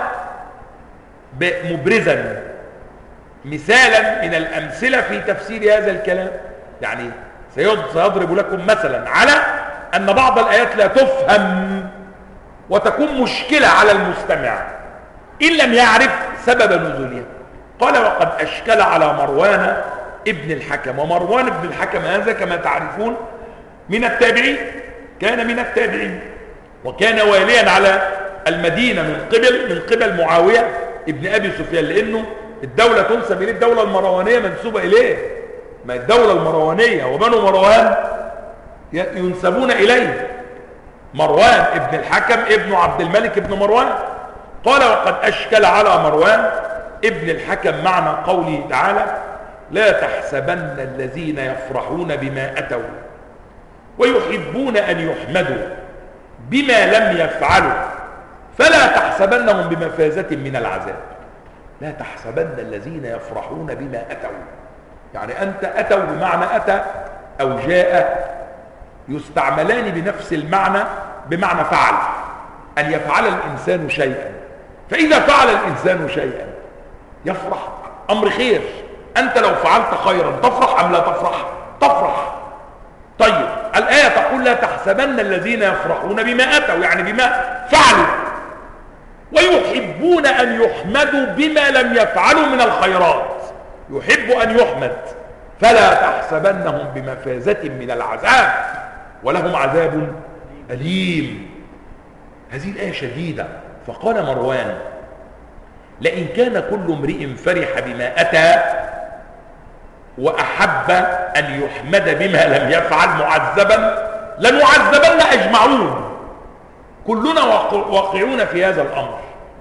مبرزا مثالا من الأمثلة في تفسير هذا الكلام، يعني سيضرب لكم مثلا على أن بعض الآيات لا تفهم وتكون مشكلة على المستمع إن لم يعرف سبب نزولها. قال: وقد أشكل على مروان ابن الحكم. ومروان ابن الحكم هذا كما تعرفون من التابعين، كان من التابعين، وكان واليا على المدينة من قبل معاوية ابن أبي سفيان، لأنه الدولة تنسب إليه، الدولة المروانية منسوبة إليه، ما الدولة المروانية وبنو مروان ينسبون إليه. مروان ابن الحكم ابن عبد الملك ابن مروان. قال: وقد أشكل على مروان ابن الحكم معنى قوله تعالى: لا تحسبن الذين يفرحون بما أتوا ويحبون أن يحمدوا بما لم يفعلوا فلا تحسبنهم بمفازة من العذاب. لا تحسبن الذين يفرحون بما أتوا، يعني أنت أتوا بمعنى أتى أو جاء يستعملان بنفس المعنى بمعنى فعل، أن يفعل الإنسان شيئا. فإذا فعل الإنسان شيئا يفرح، أمر خير، أنت لو فعلت خيرا تفرح أم لا تفرح؟ تفرح. طيب الآية تقول: لا تحسبن الذين يفرحون بما أتوا، يعني بما فعلوا، ويحبون أن يحمدوا بما لم يفعلوا من الخيرات، يحب أن يحمد، فلا تحسبنهم بمفازة من العذاب ولهم عذاب أليم. هذه الآية شديدة. فقال مروان: لئن كان كل امرئ فرح بما أتى وأحب أن يحمد بما لم يفعل معذبا لنعذبن أجمعون، كلنا واقعون في هذا الأمر.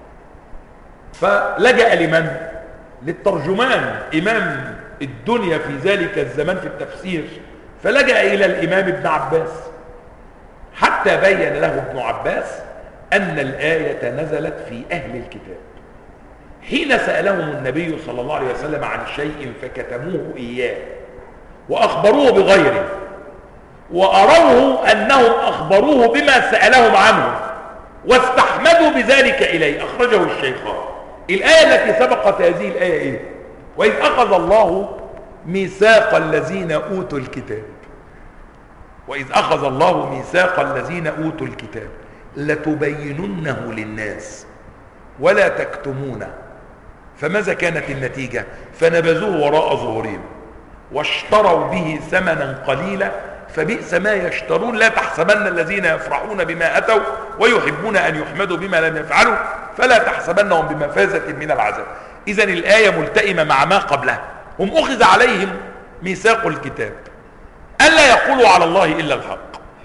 فلجأ لمن؟ للترجمان، إمام الدنيا في ذلك الزمان في التفسير، فلجأ إلى الإمام ابن عباس حتى بين له ابن عباس أن الآية نزلت في أهل الكتاب حين سألهم النبي صلى الله عليه وسلم عن شيء فكتموه إياه وأخبروه بغيره، وأروه أنهم أخبروه بما سألهم عنه، واستحمدوا بذلك إليه. أخرجه الشيخان. الآية التي سبقت هذه الآية إيه؟ وإذ أخذ الله ميثاق الذين أوتوا الكتاب، وإذ أخذ الله ميثاق الذين أوتوا الكتاب لتبيننه للناس ولا تكتمونه، فماذا كانت النتيجة؟ فنبذوه وراء ظهورهم واشتروا به ثمنا قليلا فبئس ما يشترون. لا تحسبن الذين يفرحون بما أتوا ويحبون أن يحمدوا بما لم يفعلوا فلا تحسبنهم بمفازة من العذاب. إذن الآية ملتئمة مع ما قبلها. هم أخذ عليهم ميثاق الكتاب ألا يقولوا على الله إلا الحق،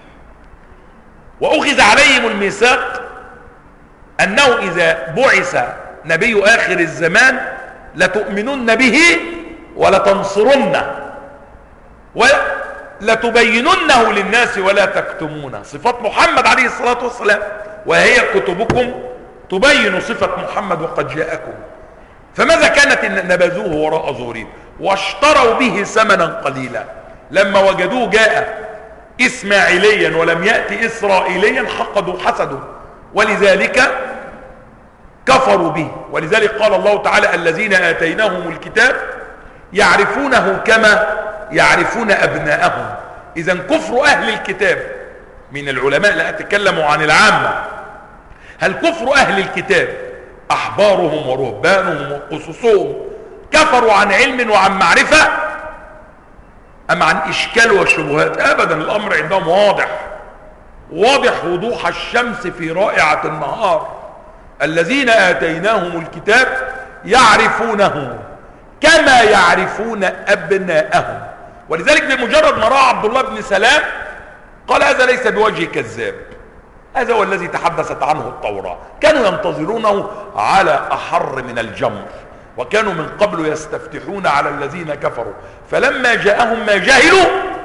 وأخذ عليهم الميثاق أنه إذا بعث نبي آخر الزمان لتؤمنن به ولتنصرنه ولتبيننه للناس ولا تكتمونه. صفات محمد عليه الصلاة والسلام، وهي كتبكم تبين صفة محمد وقد جاءكم. فماذا كانت؟ نبذوه وراء ظهورهم واشتروا به ثمنا قليلا. لما وجدوه جاء إسماعيليا ولم يأتي إسرائيليا حقدوا حسدوا، ولذلك كفروا به. ولذلك قال الله تعالى الذين آتيناهم الكتاب يعرفونه كما يعرفون أبناءهم. إذن كفر أهل الكتاب من العلماء، لا أتكلم عن العامة، هل كفر أهل الكتاب أحبارهم ورهبانهم وقصصهم كفروا عن علم وعن معرفة أم عن إشكال وشبهات؟ أبدا، الأمر عندهم واضح وضوح الشمس في رائعة النهار. الذين آتيناهم الكتاب يعرفونه كما يعرفون أبناءهم. ولذلك بمجرد ما رأى عبد الله بن سلام قال هذا ليس بوجه كذاب، هذا هو الذي تحدثت عنه التوراة. كانوا ينتظرونه على أحر من الجمر، وكانوا من قبل يستفتحون على الذين كفروا، فلما جاءهم ما جهلوا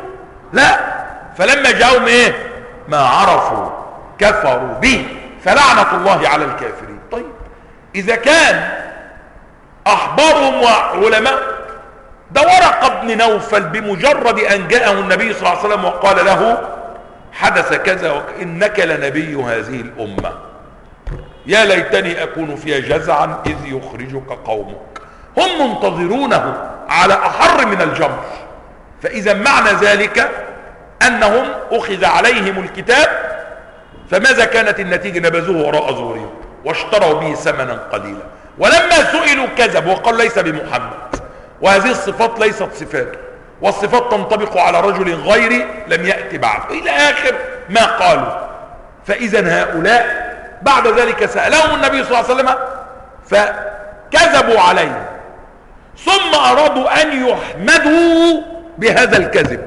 فلما جاءهم ايه؟ ما عرفوا كفروا به، فلعنة الله على الكافرين. طيب إذا كان أحبارهم وعلماء، ده ورقة بن نوفل بمجرد أن جاءه النبي صلى الله عليه وسلم وقال له حدث كذا إنك لنبي هذه الأمة، يا ليتني أكون فيها جزعا إذ يخرجك قومك. هم منتظرونه على أحر من الجمر. فإذا معنى ذلك أنهم أخذ عليهم الكتاب، فماذا كانت النتيجة؟ نبذوه وراء ظهورهم واشتروا به ثمنا قليلا. ولما سئلوا كذب وقال ليس بمحمد، وهذه الصفات ليست صفاته، والصفات تنطبق على رجل غيري لم يأتي بعد، إلى آخر ما قالوا. فإذا هؤلاء بعد ذلك سألهم النبي صلى الله عليه وسلم فكذبوا عليه، ثم أرادوا أن يحمدوا بهذا الكذب،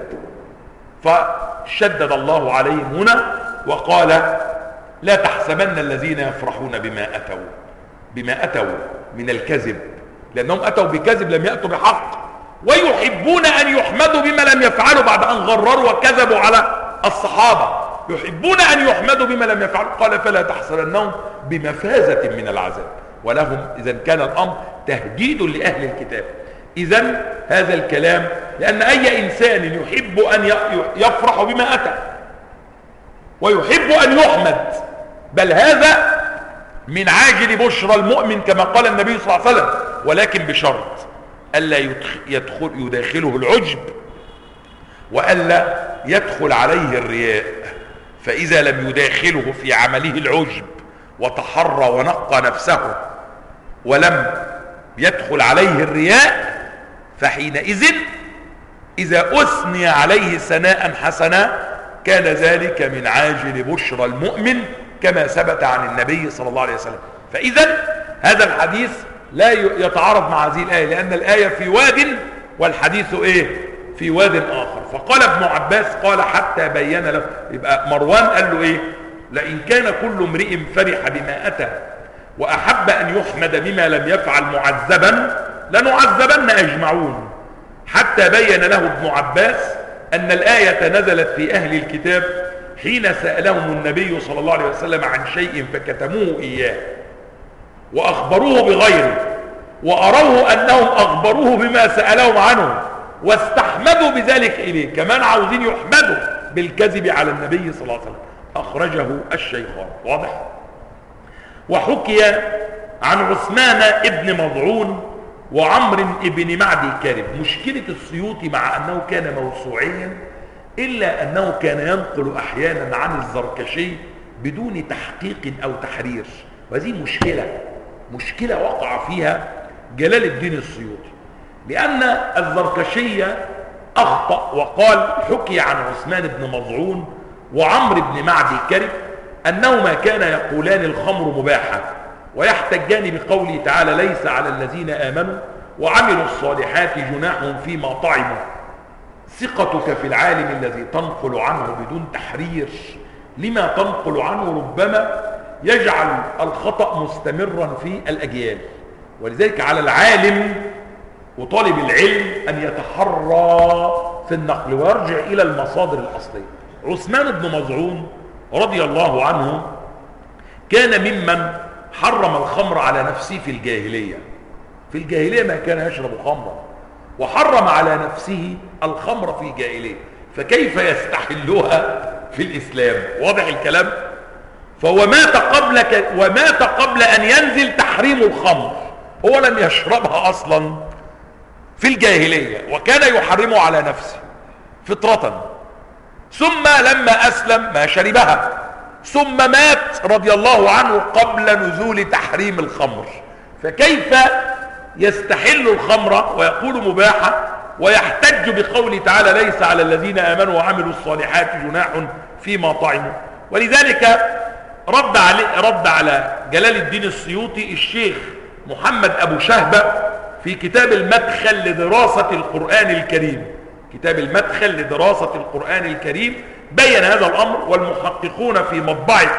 فشدد الله عليهم هنا وقال لا تحسبن الذين يفرحون بما أتوا من الكذب، لأنهم أتوا بكذب لم يأتوا بحق، ويحبون أن يحمدوا بما لم يفعلوا بعد أن غرروا وكذبوا على الصحابة، يحبون أن يحمدوا بما لم يفعلوا. قال فلا تحسبنهم بمفازة من العذاب ولهم. إذا كان الأمر تهديد لأهل الكتاب. إذا هذا الكلام لأن أي إنسان يحب أن يفرح بما أتى ويحب أن يحمد، بل هذا من عاجل بشرى المؤمن كما قال النبي صلى الله عليه وسلم، ولكن بشرط ألا يداخله العجب وألا يدخل عليه الرياء. فإذا لم يداخله في عمله العجب وتحرى ونقى نفسه ولم يدخل عليه الرياء، فحينئذ إذا أثني عليه ثناء حسنا كان ذلك من عاجل بشرى المؤمن كما ثبت عن النبي صلى الله عليه وسلم. فإذا هذا الحديث لا يتعارض مع هذه الآية، لأن الآية في واد والحديث إيه؟ في واد آخر. فقال ابن عباس قال حتى بين له، يبقى مروان قال له إيه؟ لئن كان كل امرئ فرح بما أتى وأحب أن يحمد بما لم يفعل معذبا لنعذبن أجمعون. حتى بين له ابن عباس أن الآية نزلت في أهل الكتاب حين سألهم النبي صلى الله عليه وسلم عن شيء فكتموه إياه وأخبروه بغيره، وأروه أنهم أخبروه بما سألهم عنه واستحمدوا بذلك إليه، كمان عاوزين يحمدوا بالكذب على النبي صلى الله عليه وسلم. أخرجه الشيخان. واضح؟ وحكي عن عثمان ابن مضعون وعمرو ابن معدي كارب. مشكلة السيوطي مع أنه كان موسوعيا إلا أنه كان ينقل أحيانا عن الزركشي بدون تحقيق أو تحرير، وهذه مشكلة وقع فيها جلال الدين السيوطي، لأن الزركشي أخطأ وقال حكي عن عثمان بن مضعون وعمرو بن معدي كارب أنهما كانا يقولان الخمر مباحة ويحتجان بقوله تعالى ليس على الذين آمنوا وعملوا الصالحات جناح فيما طعموا. ثقتك في العالم الذي تنقل عنه بدون تحرير لما تنقل عنه ربما يجعل الخطأ مستمرا في الأجيال، ولذلك على العالم وطالب العلم أن يتحرى في النقل ويرجع إلى المصادر الأصلية. عثمان بن مضعون رضي الله عنه كان ممن حرم الخمر على نفسه في الجاهلية. في الجاهلية ما كان يشرب خمرا، وحرم على نفسه الخمر في الجاهلية، فكيف يستحلها في الإسلام؟ واضح الكلام؟ فهو مات قبل أن ينزل تحريم الخمر، هو لم يشربها أصلا في الجاهلية وكان يحرمه على نفسه فطرة، ثم لما أسلم ما شربها، ثم مات رضي الله عنه قبل نزول تحريم الخمر، فكيف يستحل الخمر ويقول مباحة ويحتج بقوله تعالى ليس على الذين آمنوا وعملوا الصالحات جناح فيما طعموا؟ ولذلك رد على جلال الدين السيوطي الشيخ محمد أبو شهبة في كتاب المدخل لدراسة القرآن الكريم. كتاب المدخل لدراسة القرآن الكريم بين هذا الأمر، والمحققون في مطبعة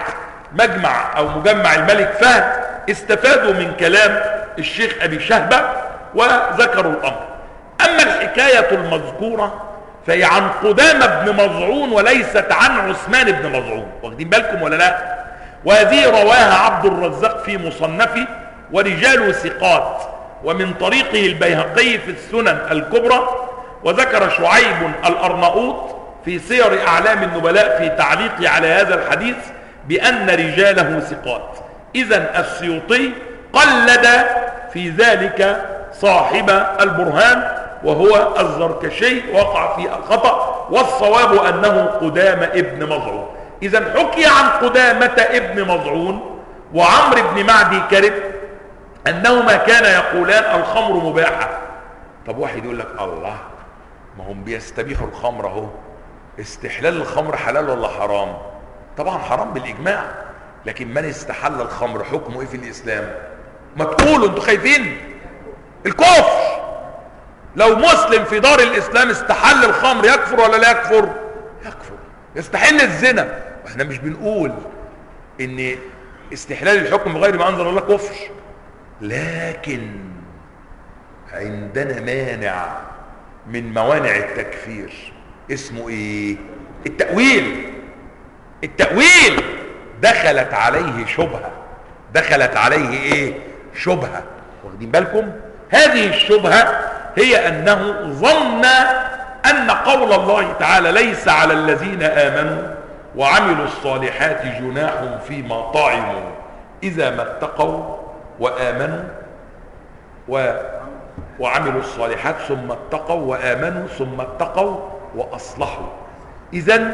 مجمع الملك فهد استفادوا من كلام الشيخ أبي شهبة وذكروا الأمر. أما الحكاية المذكورة فهي عن قدامة بن مضعون وليست عن عثمان بن مضعون، واخدين بالكم ولا لا؟ وهذه رواها عبد الرزاق في مصنفه ورجال ثقات، ومن طريقه البيهقي في السنن الكبرى، وذكر شعيب الأرناؤوط في سير أعلام النبلاء في تعليقه على هذا الحديث بأن رجاله ثقات. إذن السيوطي قلد في ذلك صاحب البرهان وهو الزركشي، وقع في الخطأ، والصواب أنه قدامة ابن مضعون. إذن حكي عن قدامة ابن مضعون وعمرو بن معدي كرب أنهما كانا يقولان الخمر مباحة. طب واحد يقول لك الله، ما هم بيستبيحوا الخمر اهو، استحلال الخمر حلال ولا حرام؟ طبعا حرام بالإجماع، لكن من استحل الخمر حكمه ايه في الإسلام؟ ما تقولوا انتوا خايفين؟ الكفر. لو مسلم في دار الإسلام استحل الخمر يكفر ولا لا يكفر؟ يكفر. يستحل الزنا، واحنا مش بنقول ان استحلال الحكم بغير ما انزل الله كفر، لكن عندنا مانع من موانع التكفير اسمه ايه؟ التأويل دخلت عليه شبهة. واخدين بالكم؟ هذه الشبهة هي أنه ظن أن قول الله تعالى ليس على الذين آمنوا وعملوا الصالحات جناح فيما طعموا إذا ما اتقوا وآمنوا وعملوا الصالحات ثم اتقوا وآمنوا ثم اتقوا وأصلحوا. إذن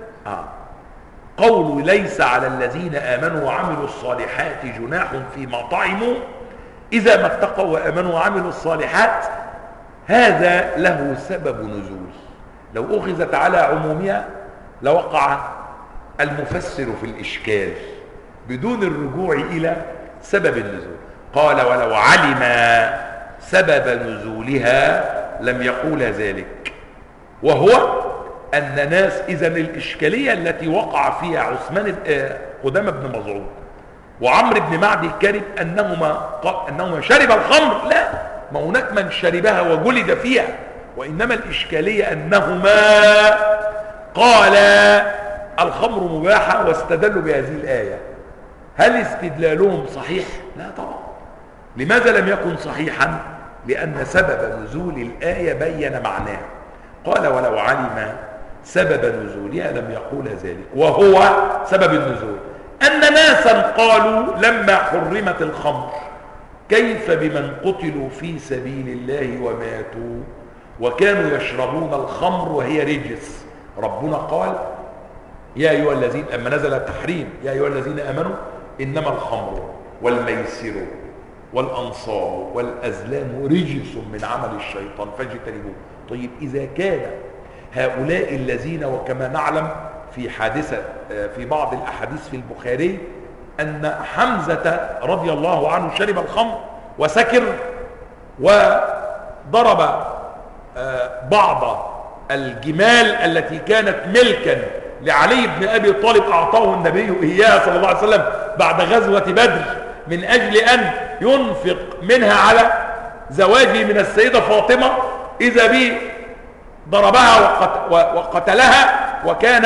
قول ليس على الذين آمنوا وعملوا الصالحات جناح فيما طعموا إذا ما اتقوا وآمنوا وعملوا الصالحات، هذا له سبب نزول. لو أخذت على عمومها لوقع المفسر في الإشكال بدون الرجوع إلى سبب النزول. قال ولو علم سبب نزولها لم يقول ذلك، وهو أن ناس إذن الإشكالية التي وقع فيها قدامة بن مضعون وعمرو بن معدي كرب أنهما شرب الخمر، لا، ما هناك من شربها وجلد فيها، وإنما الإشكالية أنهما قالا الخمر مباحة واستدلوا بهذه الآية. هل استدلالهم صحيح؟ لا طبعا. لماذا لم يكن صحيحا؟ لأن سبب نزول الآية بين معناه. قال ولو علم سبب نزولها لم يقول ذلك، وهو سبب النزول أن ناسا قالوا لما حرمت الخمر كيف بمن قتلوا في سبيل الله وماتوا وكانوا يشربون الخمر وهي رجس. ربنا قال يا أيها الذين، أما نزل التحريم يا أيها الذين آمنوا إنما الخمر والميسر والأنصاب والأزلام رجس من عمل الشيطان فاجتنبوه. طيب إذا كان هؤلاء الذين، وكما نعلم في حادثة في بعض الأحاديث في البخاري أن حمزة رضي الله عنه شرب الخمر وسكر وضرب بعض الجمال التي كانت ملكا لعلي بن أبي طالب أعطاه النبي إياها صلى الله عليه وسلم بعد غزوة بدر من أجل أن ينفق منها على زواجه من السيدة فاطمة، إذا به ضربها وقتلها وكان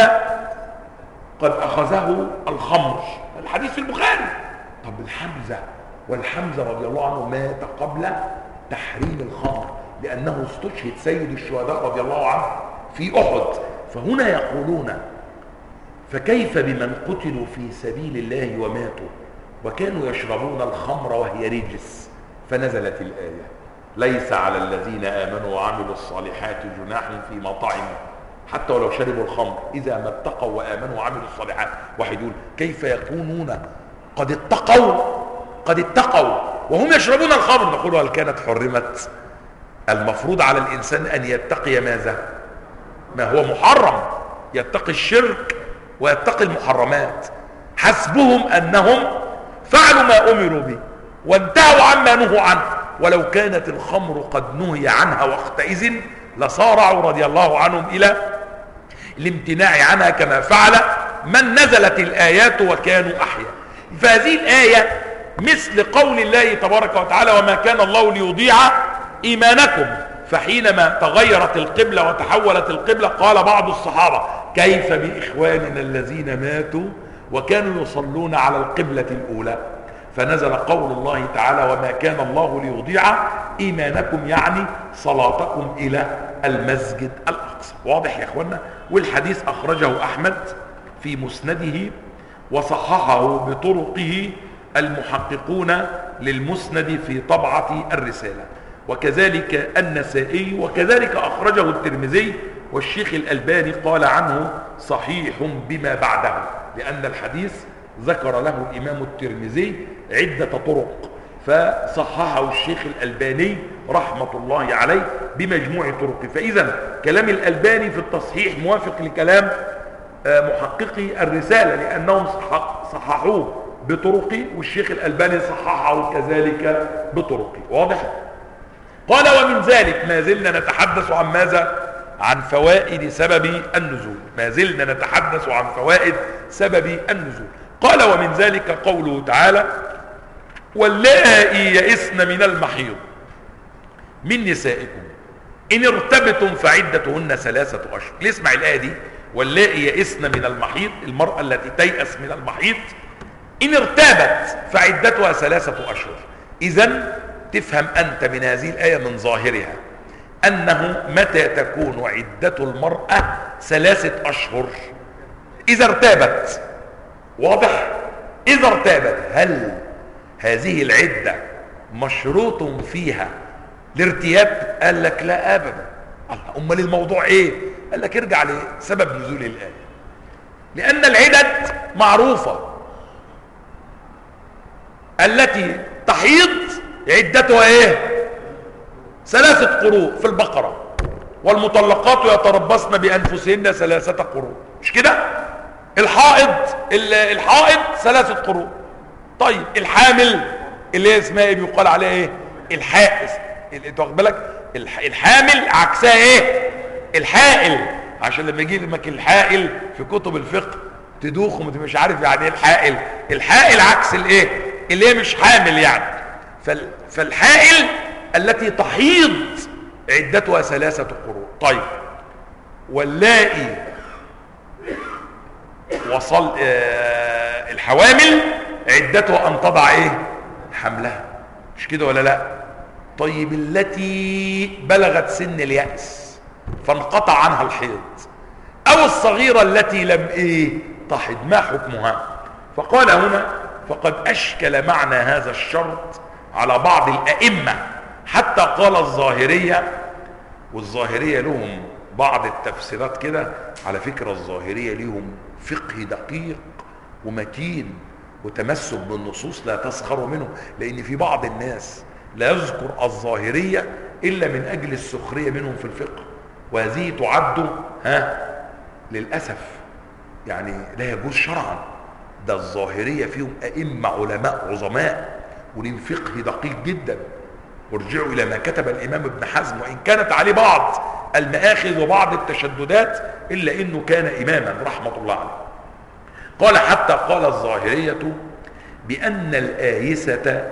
قد أخذه الخمر. الحديث في البخاري. طب الحمزة، والحمزة رضي الله عنه مات قبل تحريم الخمر لأنه استشهد سيد الشهداء رضي الله عنه في أحد. فهنا يقولون فكيف بمن قتلوا في سبيل الله وماتوا وكانوا يشربون الخمر وهي رجس. فنزلت الآية ليس على الذين آمنوا وعملوا الصالحات جناح فيما طعموا حتى ولو شربوا الخمر إذا ما اتقوا وآمنوا وعملوا الصالحات. واحد يقول كيف يكونون قد اتقوا وهم يشربون الخمر؟ نقول هل كانت حرمت؟ المفروض على الإنسان أن يتقي ماذا؟ ما هو محرم، يتقي الشرك ويتقي المحرمات. حسبهم أنهم فعلوا ما أمروا به وانتهوا عما نهوا عنه، ولو كانت الخمر قد نهي عنها وقتئذ لصارعوا رضي الله عنهم إلى الامتناع عنها كما فعل من نزلت الآيات وكانوا أحياء. فهذه الآية مثل قول الله تبارك وتعالى وما كان الله ليضيع إيمانكم. فحينما تغيرت القبلة وتحولت القبلة قال بعض الصحابة كيف بإخواننا الذين ماتوا وكانوا يصلون على القبلة الأولى. فنزل قول الله تعالى وما كان الله ليضيع إيمانكم، يعني صلاتكم إلى المسجد الأقصى. واضح يا أخوانا؟ والحديث أخرجه أحمد في مسنده وصححه بطرقه المحققون للمسند في طبعة الرسالة، وكذلك النسائي، وكذلك أخرجه الترمذي، والشيخ الألباني قال عنه صحيح بما بعده، لأن الحديث ذكر له الإمام الترمذي عدة طرق فصححه الشيخ الألباني رحمة الله عليه بمجموع طرقه. فإذا كلام الألباني في التصحيح موافق لكلام محققي الرسالة لأنهم صححوه بطرقه، والشيخ الألباني صححه كذلك بطرقه. واضح؟ قال ومن ذلك ما زلنا نتحدث عن ماذا؟ عن فوائد سبب النزول. ما زلنا نتحدث عن فوائد سبب النزول. قال ومن ذلك قوله تعالى واللائي يئسن من المحيض من نسائكم إن ارتبتم فعدتهن 3 أشهر. اسمع الآية دي، واللائي يئسن من المحيض، المرأة التي تيأس من المحيض إن ارتابت فعدتها 3 أشهر. إذن تفهم أنت من هذه الآية من ظاهرها أنه متى تكون عدة المرأة 3 أشهر؟ إذا ارتابت. واضح؟ إذا ارتابت. هل هذه العدة مشروط فيها الارتياب؟ قال لك لا أبدا. أمال الموضوع إيه؟ قال لك ارجع لسبب نزول الآية، لأن العدد معروفة. التي تحيض عدتها ايه؟ 3 قروء في البقرة، والمطلقات يتربصن بأنفسهن 3 قروء، مش كده؟ الحائض 3 قروء. طيب الحامل اللي هي اسمها ايه؟ بيقال عليها ايه؟ الحائز. انت واخد بالك؟ الحامل عكسها ايه؟ الحائل، عشان لما يجي لك الحائل في كتب الفقه تدوخ وما تبقاش عارف يعني ايه الحائل. الحائل عكس الايه؟ اللي هي مش حامل يعني. فالحائل التي تحيض عدتها 3 قروء. طيب واللائي وصل الحوامل عدتها ان تضع ايه؟ حملها، مش كده ولا لا؟ طيب التي بلغت سن اليأس فانقطع عنها الحيض، او الصغيرة التي لم ايه؟ تحض، ما حكمها؟ فقال هنا: فقد أشكل معنى هذا الشرط على بعض الأئمة، حتى قال الظاهرية، والظاهرية لهم بعض التفسيرات كده. على فكرة الظاهرية لهم فقه دقيق ومتين وتمسك بالنصوص لا تسخروا منه، لأن في بعض الناس لا يذكر الظاهرية إلا من أجل السخرية منهم في الفقه، وهذه تعد للأسف يعني لا يجوز شرعا. ده الظاهرية فيهم أئمة علماء عظماء ولهم فقه دقيق جدا، وارجعوا إلى ما كتب الإمام ابن حزم، وإن كانت عليه بعض المآخذ وبعض التشددات إلا إنه كان إماما رحمة الله عليه. قال: حتى قال الظاهرية بأن الآيسة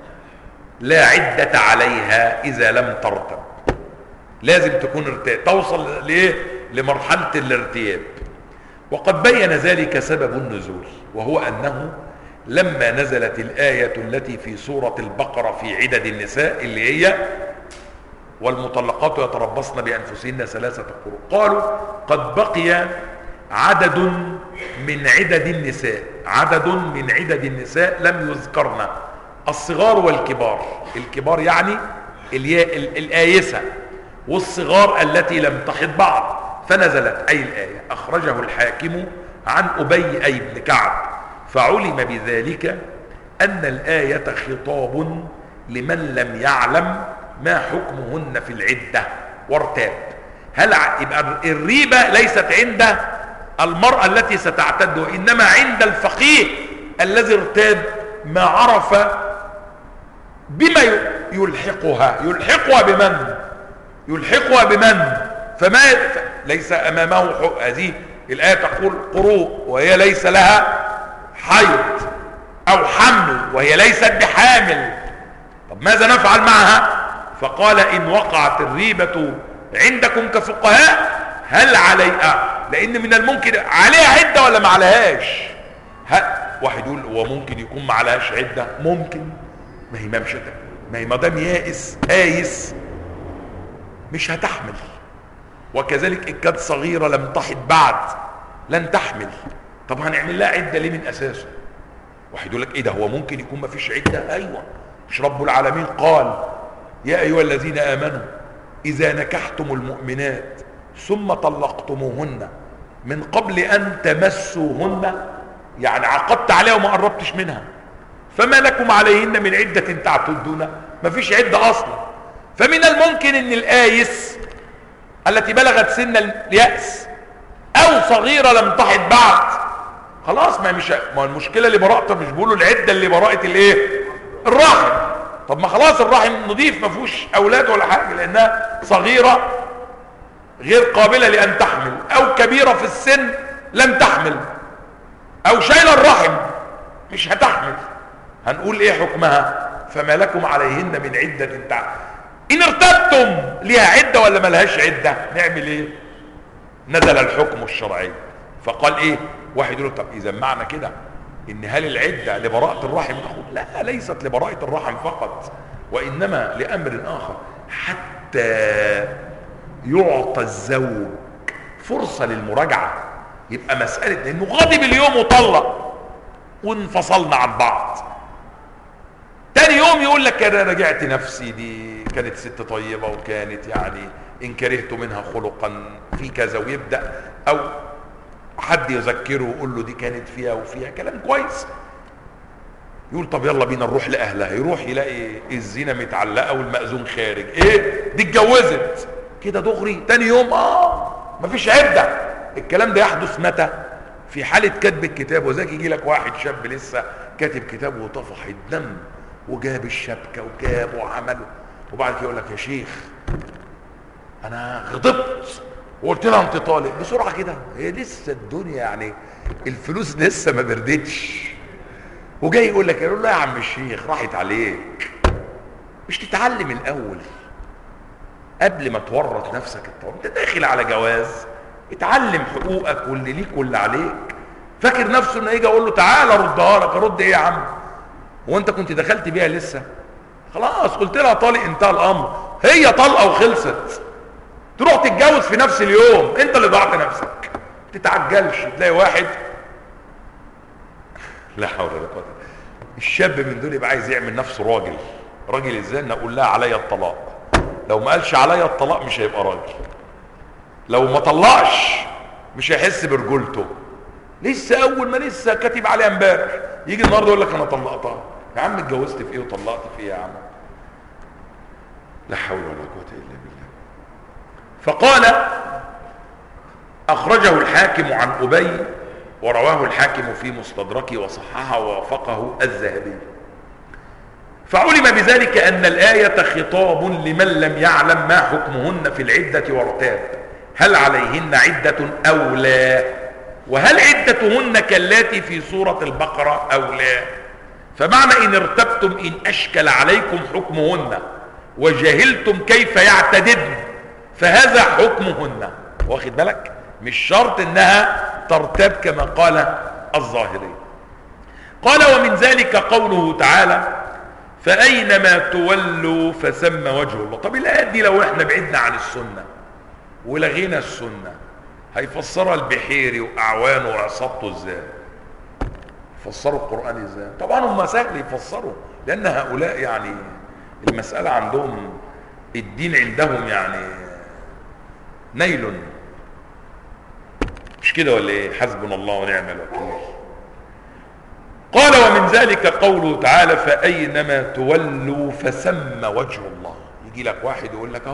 لا عدة عليها إذا لم ترتب. لازم تكون ارتياب، توصل لمرحلة الارتياب. وقد بين ذلك سبب النزول، وهو أنه لما نزلت الآية التي في سورة البقرة في عدد النساء اللي هي: والمطلقات يتربصن بأنفسهن 3 قروء، قالوا قد بقي عدد من عدد النساء، عدد من عدد النساء لم يذكرن، الصغار والكبار. الكبار يعني الآيسة، والصغار التي لم تحض بعض. فنزلت أي الآية. أخرجه الحاكم عن أبي أي بن كعب، فعلم بذلك أن الآية خطاب لمن لم يعلم ما حكمهن في العدة وارتاب. هل يبقى الريبة ليست عند المرأة التي ستعتد، وإنما عند الفقيه الذي ارتاب ما عرف بما يلحقها بمن يلحقها بمن فما ليس أمامه حق. هذه الآية تقول قروء وهي ليس لها حيض، أو حمل وهي ليست بحامل. طب ماذا نفعل معها؟ فقال: إن وقعت الريبة عندكم كفقهاء هل عليها، لأن من الممكن عليها عدة ولا ما عليهاش. واحد يقول هو ممكن يكون ما عليهاش عدة، ممكن، ما هي ممشتة، ما هي مدام آيس مش هتحمل. وكذلك إن كانت صغيرة لم تحض بعد لن تحمل. طب هنعمل لها عدة ليه من أساسه؟ واحد يقول لك إيه ده، هو ممكن يكون ما فيش عدة. أيوة، مش رب العالمين قال: يا أيها الذين آمنوا إذا نكحتم المؤمنات ثم طلقتموهن من قبل أن تمسوهن، يعني عقدت عليها وما قربتش منها، فما لكم عليهن من عدة تعتدون. ما فيش عدة أصلا. فمن الممكن أن الآيس التي بلغت سن اليأس أو صغيرة لم تحض بعد، خلاص ما المشكلة اللي براءتها، مش بيقولوا العدة اللي براءة الرحم. طب ما خلاص الرحم نضيف، ما فيهوش أولاد ولا حاجة، لأنها صغيرة غير قابلة لأن تحمل، أو كبيرة في السن لم تحمل، أو شايلة الرحم مش هتحمل. هنقول إيه حكمها؟ فما لكم عليهن من عدة إن ارتبتم، ليها عدة ولا ما لهاش عدة؟ نعمل إيه؟ نزل الحكم الشرعي. فقال إيه؟ واحد يقول: طب إذا معنى كده إن هل العدة لبراءة الرحم؟ لا، ليست لبراءة الرحم فقط، وإنما لأمر آخر، حتى يعطى الزوج فرصة للمراجعة. يبقى مسألة إنه غضب اليوم وطلق وانفصلنا عن بعض، تاني يوم يقول لك أنا رجعت نفسي، دي كانت ست طيبة وكانت يعني إن كرهت منها خلقا في كذا، ويبدأ أو حد يذكره ويقول له دي كانت فيها وفيها كلام كويس، يقول طب يلا بينا نروح لأهلها، يروح يلاقي الزينة متعلقة والمأذون خارج. ايه دي اتجوزت كده دغري تاني يوم؟ مفيش عدة. الكلام ده يحدث متى؟ في حالة كتب الكتاب. وذاك يجي لك واحد شاب لسه كاتب كتاب وطفح الدم وجاب الشبكة وجاب وعمله، وبعد كده يقول لك يا شيخ انا غضبت وقلت لها انت طالق بسرعة كده. هي لسه الدنيا يعني الفلوس لسه ما بردتش، وجاي يقول لك، يقول له يا عم الشيخ راحت عليك، مش تتعلم الاول قبل ما تورط نفسك الطعام؟ انت داخل على جواز، اتعلم حقوقك واللي ليك واللي عليك. فاكر نفسه انه يجي اقول له تعالى ردها لك، ارد ايه يا عم؟ هو انت كنت دخلت بيها لسه؟ خلاص قلت لها طالق، انتهى الامر، هي طلقه وخلصت. تروح تتجوز في نفس اليوم، انت اللي ضيعت نفسك. تتعجلش. تلاقي واحد لا حول ولا قوه. الشاب من دول يبقى عايز يعمل نفسه راجل. راجل ازاي؟ نقول لها عليا الطلاق. لو ما قالش عليا الطلاق مش هيبقى راجل. لو ما طلقش مش هيحس برجولته. لسه اول ما لسه كاتب عليها امبارح يجي النهارده يقول لك انا طلقتها. يا عم اتجوزت في ايه وطلقت في ايه يا عم؟ لا حول ولا قوه الا بالله. فقال اخرجه الحاكم عن ابي ورواه الحاكم في مستدركه وصححه ووافقه الذهبي. فعلم بذلك ان الايه خطاب لمن لم يعلم ما حكمهن في العده وارتاب هل عليهن عده او لا، وهل عدتهن كاللاتي في سوره البقره او لا. فمعنى ان ارتبتم ان اشكل عليكم حكمهن وجهلتم كيف يعتددن فهذا حكمهن. واخد بالك؟ مش شرط انها ترتاب كما قال الظاهري. قال ومن ذلك قوله تعالى فأينما تولوا فثم وجه الله. طب الآيات دي لو احنا بعدنا عن السنة ولغينا السنة هيفسرها البحيري واعوانه وعصابته ازاي؟ يفسروا القرآن ازاي؟ طبعا هم سهل يفسروا لان هؤلاء يعني المسألة عندهم الدين عندهم يعني نيل، مش كده ولا ايه؟ حسبنا الله ونعم الوكيل. قال ومن ذلك قوله تعالى فأينما تولوا فثم وجه الله. يجي لك واحد يقول لك اهو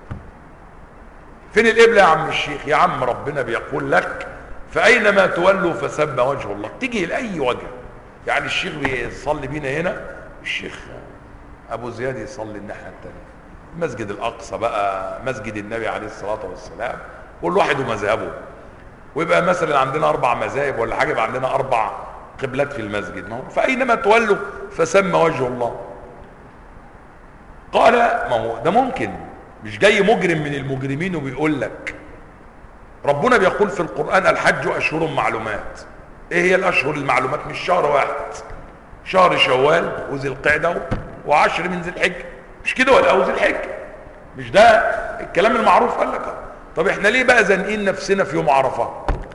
فين القبلة يا عم الشيخ؟ يا عم ربنا بيقول لك فأينما تولوا فثم وجه الله. تيجي لأي وجه. يعني الشيخ بيصلي بينا هنا، الشيخ أبو زياد يصلي الناحية التانية، مسجد الأقصى بقى مسجد النبي عليه الصلاة والسلام، كل واحد ومذهبه. ويبقى مثلا عندنا 4 مذاهب ولا حاجة، يبقى عندنا 4 قبلات في المسجد. ما هو فأينما تولوا فثم وجه الله. قال ما هو ده ممكن، مش جاي مجرم من المجرمين وبيقول لك ربنا بيقول في القرآن الحج أشهر معلومات. ايه هي الأشهر المعلومات؟ مش شهر واحد، شهر شوال وذي القعدة و10 من ذي الحجة، مش كده ولا؟ أو ذي الحجة، مش ده الكلام المعروف؟ قال لك طب احنا ليه بقى زنقين نفسنا في يوم عرفة؟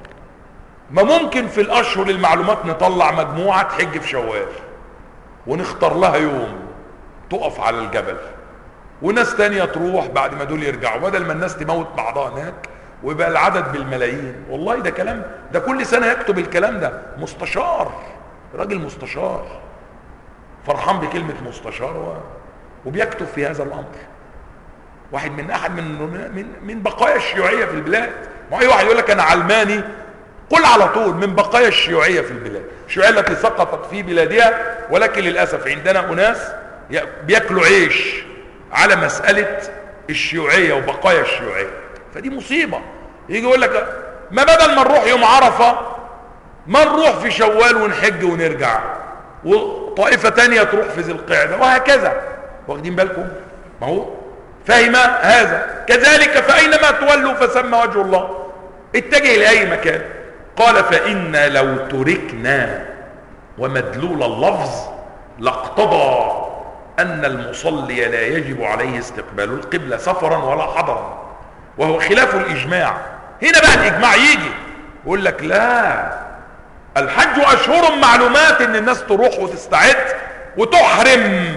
ما ممكن في الأشهر المعلومات نطلع مجموعة تحج في شوال ونختار لها يوم تقف على الجبل، وناس تانية تروح بعد ما دول يرجعوا، بدل ما الناس تموت بعضها هناك ويبقى العدد بالملايين. والله ده كلام، ده كل سنة يكتب الكلام ده مستشار، راجل مستشار فرحان بكلمة مستشار وبيكتب في هذا الأمر. واحد من أحد من بقايا الشيوعية في البلاد. ما أي واحد يقول لك أنا علماني، قل على طول من بقايا الشيوعية في البلاد، الشيوعية التي سقطت في بلادها. ولكن للأسف عندنا أناس بياكلوا عيش على مسألة الشيوعية وبقايا الشيوعية، فدي مصيبة. يجي يقول لك ما بدل ما نروح يوم عرفة ما نروح في شوال ونحج ونرجع، وطائفة تانية تروح في ذي القعدة، وهكذا. واخدين بالكم؟ ما هو فهم هذا. كذلك فأينما تولوا فثم وجه الله. اتجه لأي مكان. قال فإنا لو تركنا ومدلول اللفظ لاقتضى أن المصلي لا يجب عليه استقبال القبلة سفرا ولا حضرا، وهو خلاف الإجماع. هنا بقى الإجماع يجي يقول لك لا، الحج أشهر معلومات إن الناس تروح وتستعد وتحرم،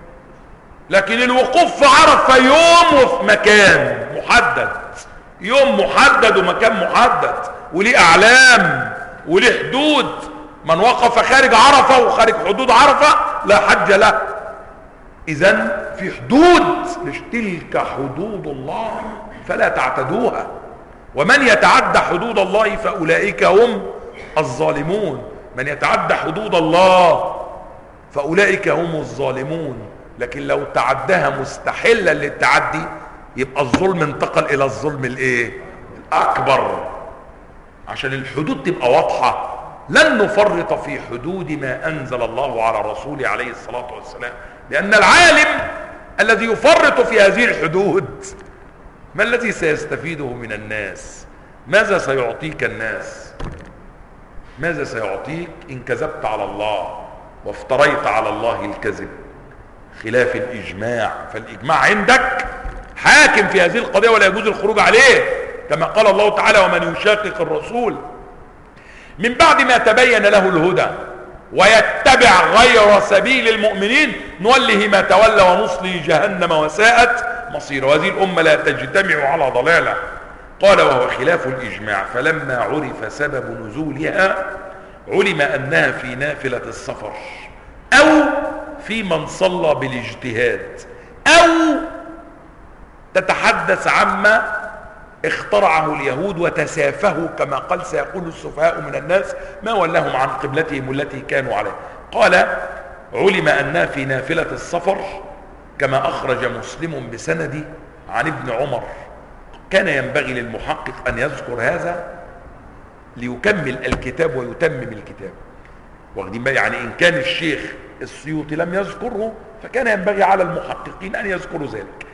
لكن الوقوف في عرفة يوم وفي مكان محدد، يوم محدد ومكان محدد وليه أعلام وليه حدود. من وقف خارج عرفة وخارج حدود عرفة لا حج له. إذن في حدود، مش تلك حدود الله فلا تعتدوها، ومن يتعدى حدود الله فأولئك هم الظالمون. من يتعدى حدود الله فأولئك هم الظالمون. لكن لو تعداها مستحلا للتعدي يبقى الظلم انتقل إلى الظلم الايه؟ الأكبر. عشان الحدود تبقى واضحة، لن نفرط في حدود ما أنزل الله على رسوله عليه الصلاة والسلام، لأن العالم الذي يفرط في هذه الحدود ما الذي سيستفيده من الناس؟ ماذا سيعطيك الناس؟ ماذا سيعطيك إن كذبت على الله وافتريت على الله الكذب؟ خلاف الإجماع. فالإجماع عندك حاكم في هذه القضية ولا يجوز الخروج عليه، كما قال الله تعالى ومن يشاقق الرسول من بعد ما تبين له الهدى ويتبع غير سبيل المؤمنين نوله ما تولى ونصلي جهنم وساءت مصيره. وهذه الأمة لا تجتمع على ضلالة. قال وهو خلاف الإجماع. فلما عرف سبب نزولها علم أنها في نافلة السفر أو في من صلى بالاجتهاد أو تتحدث عما اخترعه اليهود وتسافهوا كما قال سيقول السفهاء من الناس ما ولاهم عن قبلتهم التي كانوا عليها. قال علم أنها في نافلة السفر كما أخرج مسلم بسند عن ابن عمر. كان ينبغي للمحقق أن يذكر هذا ليكمل الكتاب ويتمم الكتاب. واخدين بالي؟ يعني إن كان الشيخ السيوطي لم يذكره فكان ينبغي على المحققين أن يذكروا ذلك.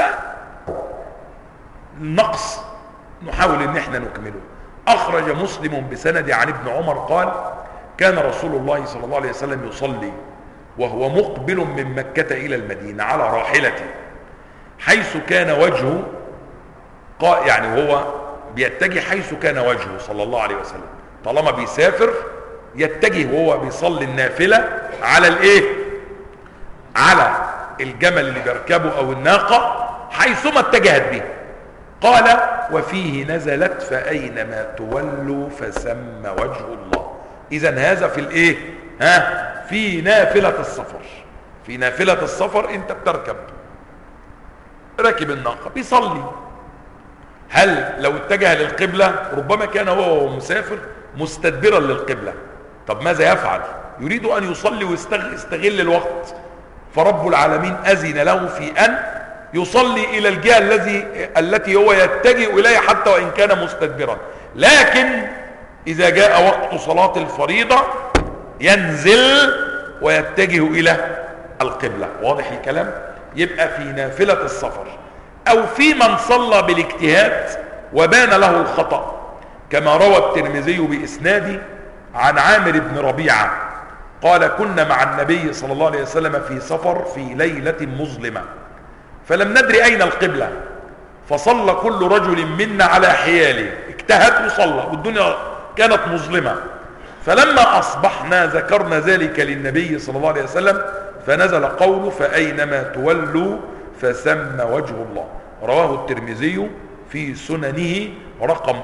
فالنقص نحاول أن احنا نكمله. أخرج مسلم بسند عن ابن عمر قال كان رسول الله صلى الله عليه وسلم يصلي وهو مقبل من مكة إلى المدينة على راحلته حيث كان وجهه يعني هو بيتجه حيث كان وجهه صلى الله عليه وسلم. طالما بيسافر يتجه وهو بيصلي النافلة على الايه؟ على الجمل اللي بيركبه او الناقة حيثما اتجهت به. قال وفيه نزلت فأينما تولوا فثم وجه الله. اذا هذا في الايه؟ في نافلة السفر. في نافلة السفر انت بتركب راكب الناقة بيصلي. هل لو اتجه للقبلة ربما كان هو مسافر مستدبرا للقبلة. طب ماذا يفعل؟ يريد أن يصلي ويستغل الوقت. فرب العالمين أذن له في أن يصلي إلى الجهة التي هو يتجه إليها حتى وإن كان مستدبرا. لكن إذا جاء وقت صلاة الفريضة ينزل ويتجه إلى القبلة. واضح الكلام؟ يبقى في نافلة السفر أو في من صلى بالاجتهاد وبان له الخطأ كما روى الترمذي بإسناد عن عامر بن ربيعة قال كنا مع النبي صلى الله عليه وسلم في سفر في ليلة مظلمة فلم ندري أين القبلة فصلى كل رجل منا على حياله. اجتهد وصلى والدنيا كانت مظلمة. فلما أصبحنا ذكرنا ذلك للنبي صلى الله عليه وسلم فنزل قوله فأينما تولوا فثم وجه الله. رواه الترمذي في سننه رقم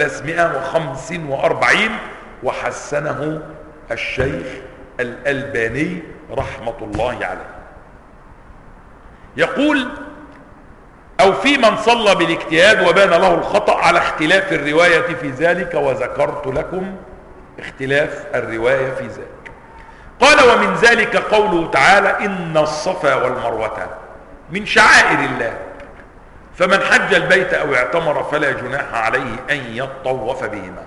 345 وحسنه الشيخ الألباني رحمة الله عليه. يقول أو في من صلى بالاجتهاد وبان له الخطأ على اختلاف الرواية في ذلك وذكرت لكم اختلاف الرواية في ذلك. قال ومن ذلك قوله تعالى إن الصفا والمروة من شعائر الله فمن حج البيت أو اعتمر فلا جناح عليه أن يطوف بهما.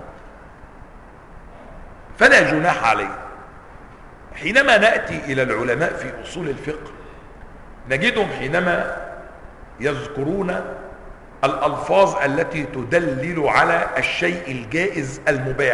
فلا جناح عليه. حينما نأتي إلى العلماء في أصول الفقه نجدهم حينما يذكرون الألفاظ التي تدلل على الشيء الجائز المباح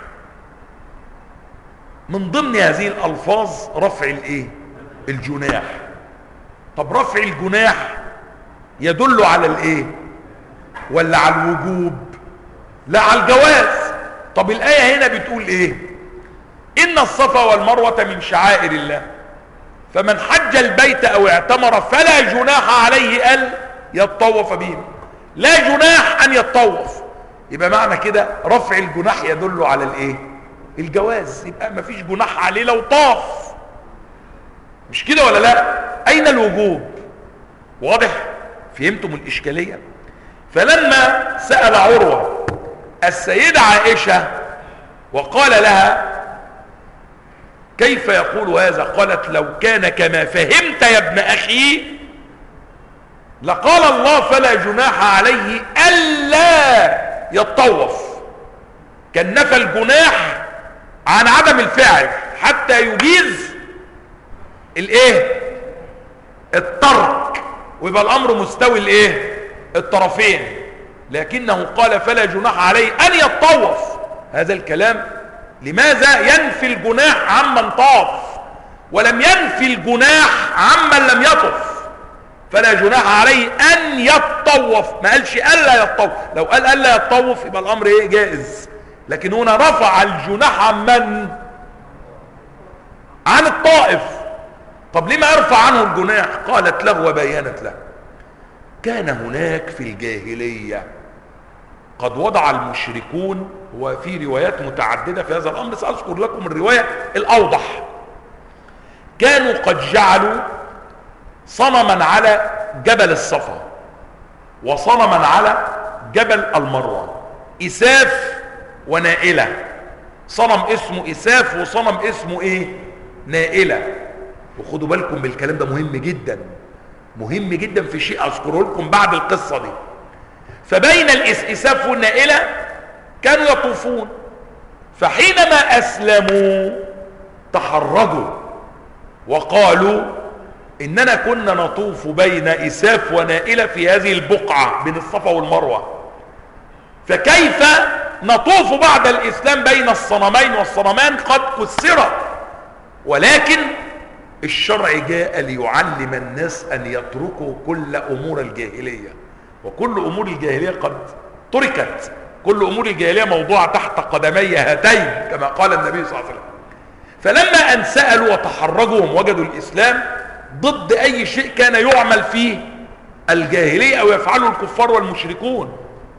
من ضمن هذه الألفاظ رفع الايه؟ الجناح. طب رفع الجناح يدل على الايه ولا على الوجوب؟ لا، على الجواز. طب الآية هنا بتقول ايه؟ إن الصفا والمروة من شعائر الله فمن حج البيت أو اعتمر فلا جناح عليه أن يطوف بهم. لا جناح أن يطوف. يبقى معنى كده رفع الجناح يدل على الايه؟ الجواز. يبقى ما فيش جناح عليه لو طاف. مش كده ولا لا؟ أين الوجوب؟ واضح؟ فهمتم الإشكالية؟ فلما سأل عروة السيدة عائشة وقال لها كيف يقول هذا؟ قالت لو كان كما فهمت يا ابن أخي لقال الله فلا جناح عليه ألا يطوف. كان نفى الجناح عن عدم الفعل حتى يجيز الايه؟ الترك، ويبقى الامر مستوي الايه؟ الطرفين. لكنه قال فلا جناح عليه ان يطوف. هذا الكلام لماذا؟ ينفي الجناح عمن طاف ولم ينفي الجناح عمن لم يطف. فلا جناح عليه ان يطوف، ما قالش الا يطوف. لو قال الا يطوف يبقى الامر ايه؟ جائز. لكن هنا رفع الجناح عن من؟ عن الطائف. طب لما ارفع عنه الجناح؟ قالت له وبينت له: كان هناك في الجاهلية قد وضع المشركون، وفي روايات متعددة في هذا الأمر، سأذكر لكم الرواية الأوضح. كانوا قد جعلوا صنما على جبل الصفا وصنما على جبل المروة، إساف ونائلة. صنم اسمه إساف وصنم اسمه ايه؟ نائلة. وخدوا بالكم بالكلام ده، مهم جدا، مهم جدا، في شيء اذكره لكم بعد القصة دي. فبين الإساف والنائلة كانوا يطوفون، فحينما أسلموا تحرجوا وقالوا: إننا كنا نطوف بين إساف ونائلة في هذه البقعة بين الصفا والمروة، فكيف نطوف بعد الإسلام بين الصنمين والصنمان قد كسرت؟ ولكن الشرع جاء ليعلم الناس أن يتركوا كل أمور الجاهلية، وكل أمور الجاهلية قد تركت. كل أمور الجاهلية موضوعة تحت قدمي هاتين كما قال النبي صلى الله عليه وسلم. فلما أن سألوا وتحرجوا وجدوا الإسلام ضد أي شيء كان يعمل فيه الجاهلية أو يفعله الكفار والمشركون،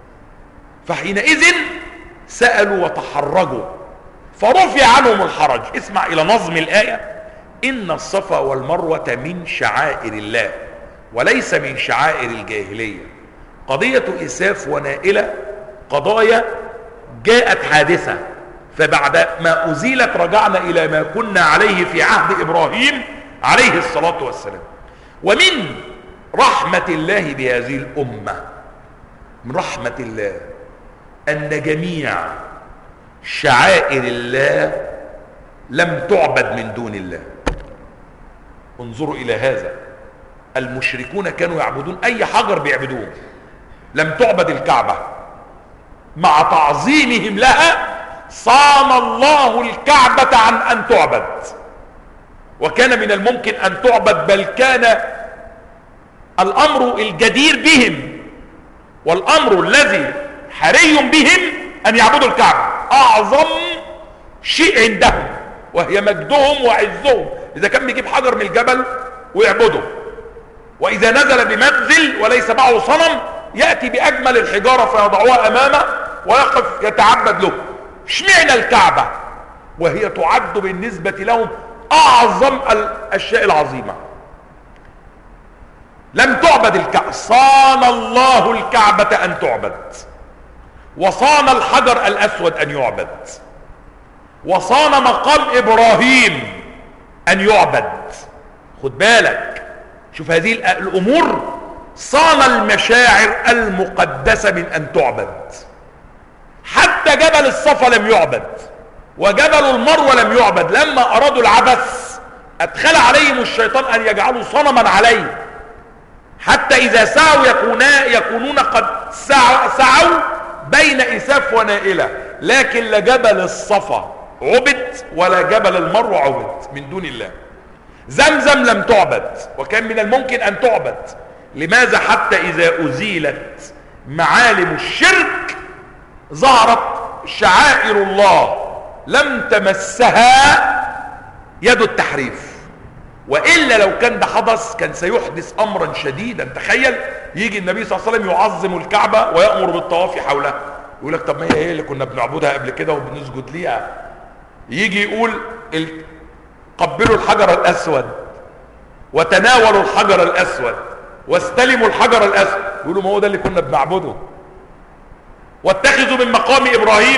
فحينئذ سألوا وتحرجوا فرفع عنهم الحرج. اسمع إلى نظم الآية: إن الصفا والمروة من شعائر الله وليس من شعائر الجاهلية. قضية إساف ونائلة قضايا جاءت حادثة، فبعد ما أزيلت رجعنا إلى ما كنا عليه في عهد إبراهيم عليه الصلاة والسلام. ومن رحمة الله بهذه الأمة، من رحمة الله أن جميع شعائر الله لم تعبد من دون الله. انظروا إلى هذا، المشركون كانوا يعبدون أي حجر بيعبدوه، لم تعبد الكعبة، مع تعظيمهم لها صان الله الكعبة عن أن تعبد، وكان من الممكن أن تعبد، بل كان الأمر الجدير بهم والأمر الذي حري بهم أن يعبدوا الكعبة، أعظم شيء عندهم، وهي مجدهم وعزهم. إذا كان بيجيب حجر من الجبل ويعبده، وإذا نزل بمنزل وليس معه صنم يأتي بأجمل الحجارة فيضعوها أمامه ويقف يتعبد له. اشمعنى الكعبة وهي تعد بالنسبة لهم أعظم الأشياء العظيمة؟ لم تعبد الكعبة، صان الله الكعبة أن تعبد، وصان الحجر الأسود أن يعبد، وصان مقام إبراهيم أن يعبد. خد بالك، شوف هذه الأمور، صان المشاعر المقدسة من أن تعبد. حتى جبل الصفا لم يعبد، وجبل المروة لم يعبد. لما أرادوا العبث أدخل عليهم الشيطان أن يجعلوا صنما عليه، حتى إذا سعوا يكونون قد سعوا بين إساف ونائلة، لكن لا جبل الصفا عبد ولا جبل المروة عبد من دون الله. زمزم لم تعبد، وكان من الممكن أن تعبد. لماذا؟ حتى إذا أزيلت معالم الشرك ظهرت شعائر الله لم تمسها يد التحريف، وإلا لو كان ده حدث كان سيحدث أمرا شديدا. تخيل يجي النبي صلى الله عليه وسلم يعظم الكعبة ويأمر بالطواف حولها، يقول لك طب ما هي اللي كنا بنعبدها قبل كده وبنسجد ليها. يجي يقول قبلوا الحجر الأسود وتناولوا الحجر الأسود واستلموا الحجر الأسود، يقولوا ما هو ده اللي كنا بنعبده. واتخذوا من مقام إبراهيم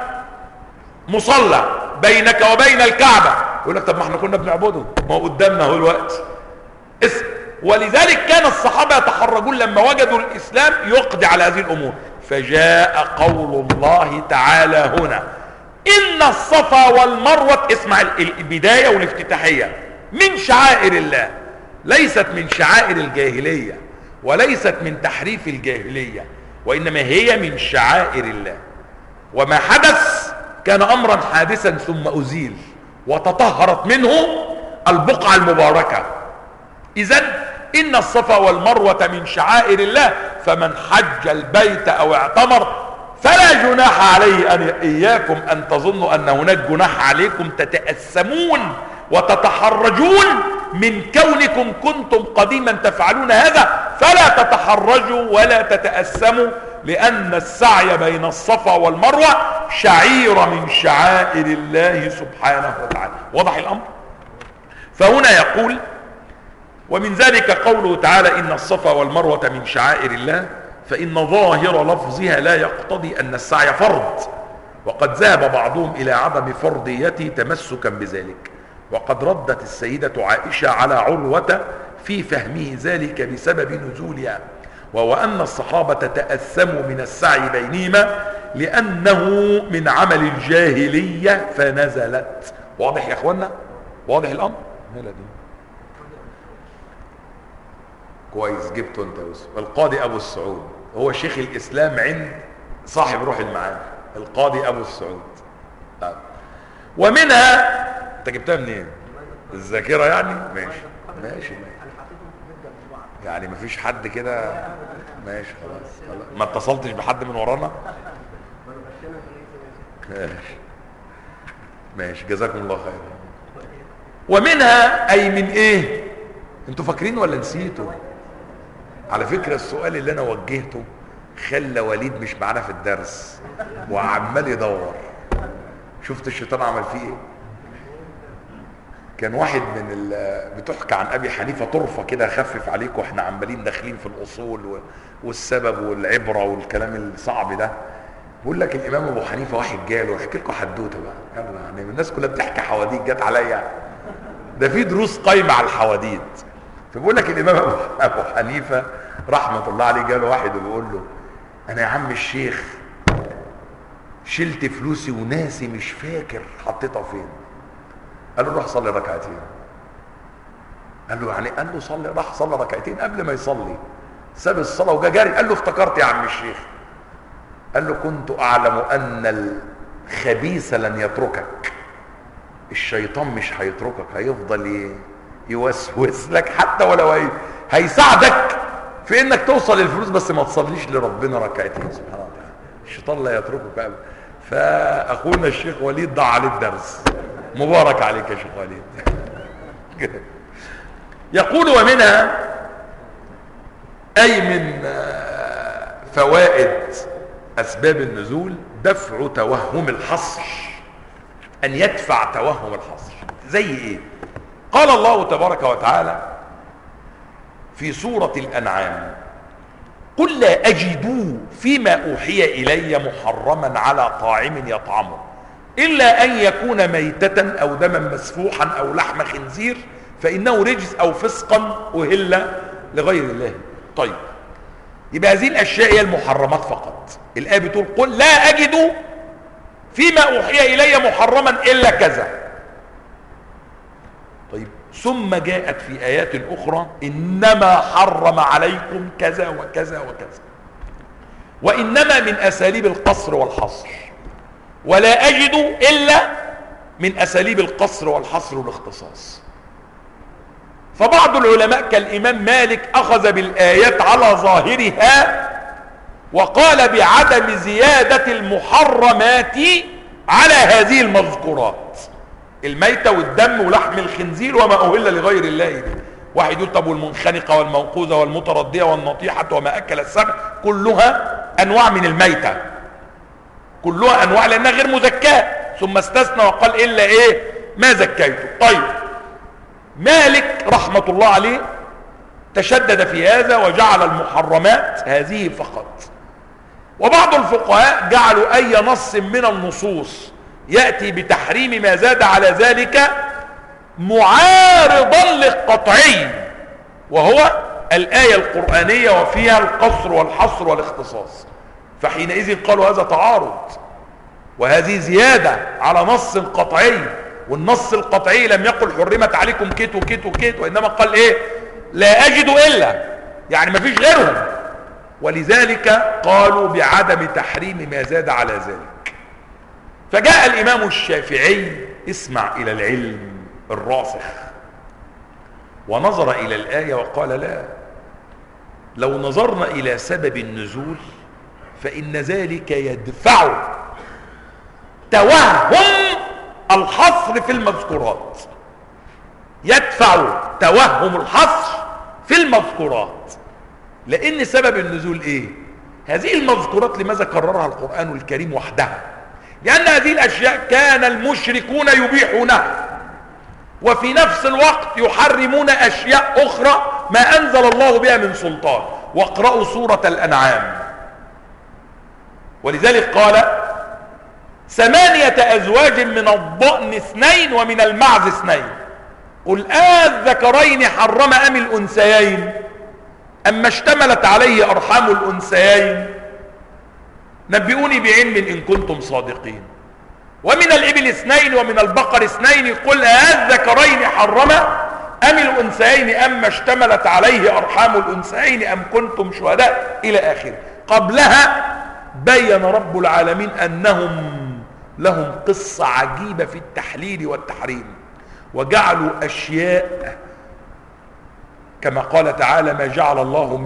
مصلى بينك وبين الكعبة، يقول لك طب ما احنا كنا بنعبده، ما هو قدامنا هو الوقت. ولذلك كان الصحابة يتحرجون لما وجدوا الإسلام يقضي على هذه الأمور. فجاء قول الله تعالى هنا: إن الصفا والمروة، اسمع البداية والافتتاحية، من شعائر الله، ليست من شعائر الجاهلية وليست من تحريف الجاهلية، وإنما هي من شعائر الله. وما حدث كان أمرا حادثا ثم أزيل وتطهرت منه البقعة المباركة. إذن إن الصفا والمروة من شعائر الله، فمن حج البيت أو اعتمر فلا جناح عليه إياكم أن تظنوا أن هناك جناح عليكم تتأثمون وتتحرجون من كونكم كنتم قديما تفعلون هذا، فلا تتحرجوا ولا تتأسموا، لأن السعي بين الصفا والمروة شعيرة من شعائر الله سبحانه وتعالى. واضح الأمر؟ فهنا يقول: ومن ذلك قوله تعالى: إن الصفا والمروة من شعائر الله، فإن ظاهر لفظها لا يقتضي أن السعي فرض، وقد ذهب بعضهم إلى عدم فرضيته تمسكا بذلك، وقد ردت السيدة عائشة على عروة في فهمه ذلك بسبب نزولها، وهو أن الصحابة تأثموا من السعي بينهما لأنه من عمل الجاهلية فنزلت. واضح يا أخوانا؟ واضح الأمر؟ كويس، جبته انت يا يوسف. القاضي ابو السعود هو شيخ الاسلام عند صاحب روح المعاني، القاضي ابو السعود. ومنها انت جبتها منين؟ الذاكره يعني؟ ماشي ماشي يعني مفيش حد كده؟ ماشي خلاص. ما اتصلتش بحد من ورانا؟ ماشي جزاكم الله خير. ومنها اي من ايه؟ انتوا فاكرين ولا نسيتوا؟ على فكرة السؤال اللي انا وجهته خلى وليد مش معانا في الدرس وعمال يدور. شفت الشيطان عمل فيه ايه؟ كان واحد من بتحكى عن ابي حنيفة طرفة كده خفف عليكم واحنا عمالين داخلين في الاصول والسبب والعبرة والكلام الصعب ده. بقول لك الامام ابو حنيفة واحد جاله، احكي لكم حدوته بقى يعني الناس كلها بتحكي حواديت جت عليا، ده في دروس قايمة على الحواديت. فبقول لك الامام ابو حنيفة رحمة الله عليه جاله واحد وبيقول له: انا يا عم الشيخ شلت فلوسي وناسي مش فاكر حطيتها فين. قال له: روح صلي ركعتين. قال له: يعني؟ قال له: صلي. راح صلى ركعتين، قبل ما يصلي ساب الصلاة وجا جاري. قال له: افتكرت يا عم الشيخ. قال له: كنت اعلم ان الخبيث لن يتركك، الشيطان مش هيتركك، هيفضل يوسوس لك حتى ولو هيساعدك في انك توصل للفلوس، بس ما تصليش لربنا ركعتين. سبحان الله، الشيطان لا يتركك ابدا. فاخونا الشيخ وليد ضاع عليه الدرس. مبارك عليك يا شيخ وليد. يقول: ومنها اي من فوائد اسباب النزول دفع توهم الحصر، ان يدفع توهم الحصر. زي ايه؟ قال الله تبارك وتعالى في سورة الأنعام: قل لا أجد فيما أوحي إلي محرما على طاعم يطعمه إلا أن يكون ميتة أو دما مسفوحا أو لحم خنزير فإنه رجس أو فسقا أهل لغير الله. طيب، يبقى هذه الأشياء هي المحرمات فقط. الآية بتقول: قل لا أجد فيما أوحي إلي محرما إلا كذا. طيب، ثم جاءت في آيات أخرى: إنما حرم عليكم كذا وكذا وكذا. وإنما من أساليب القصر والحصر، ولا أجد إلا من أساليب القصر والحصر والاختصاص. فبعض العلماء كالإمام مالك أخذ بالآيات على ظاهرها وقال بعدم زيادة المحرمات على هذه المذكورات: الميتة والدم ولحم الخنزير وما أهل لغير الله به. واحد يقول: طب والمنخنقة والموقوذة والمتردية والنطيحة وما أكل السبع، كلها أنواع من الميتة، كلها أنواع لأنها غير مزكاة، ثم استثنى وقال: إلا إيه ما زكيته. طيب، مالك رحمة الله عليه تشدد في هذا وجعل المحرمات هذه فقط. وبعض الفقهاء جعلوا أي نص من النصوص يأتي بتحريم ما زاد على ذلك معارضا للقطعي، وهو الآية القرآنية وفيها القصر والحصر والاختصاص، فحينئذ قالوا هذا تعارض وهذه زيادة على نص قطعي، والنص القطعي لم يقل حرمت عليكم كيت وكيت وكيت، وإنما قال إيه؟ لا أجد إلا، يعني ما فيش غيرهم. ولذلك قالوا بعدم تحريم ما زاد على ذلك. فجاء الإمام الشافعي، اسمع إلى العلم الراسخ، ونظر إلى الآية وقال: لا، لو نظرنا إلى سبب النزول فإن ذلك يدفع توهم الحصر في المذكورات. يدفع توهم الحصر في المذكورات. لان سبب النزول ايه؟ هذه المذكورات لماذا كررها القرآن الكريم وحدها؟ لان هذه الاشياء كان المشركون يبيحونها وفي نفس الوقت يحرمون اشياء اخرى ما انزل الله بها من سلطان. واقرأوا سورة الانعام، ولذلك قال 8 أزواج من الضأن 2 ومن المعز 2 قل الذكرين حرم أم الأنثيين أما اشتملت عليه أرحام الأنثيين نبئوني بعلم إن كنتم صادقين. ومن الإبل 2 ومن البقر 2 قل الذكرين حرم أم الأنثيين أما اشتملت عليه أرحام الأنثيين أم كنتم شهداء إلى آخره. قبلها بين رب العالمين أنهم لهم قصة عجيبة في التحليل والتحريم، وجعلوا أشياء كما قال تعالى ما جعل الله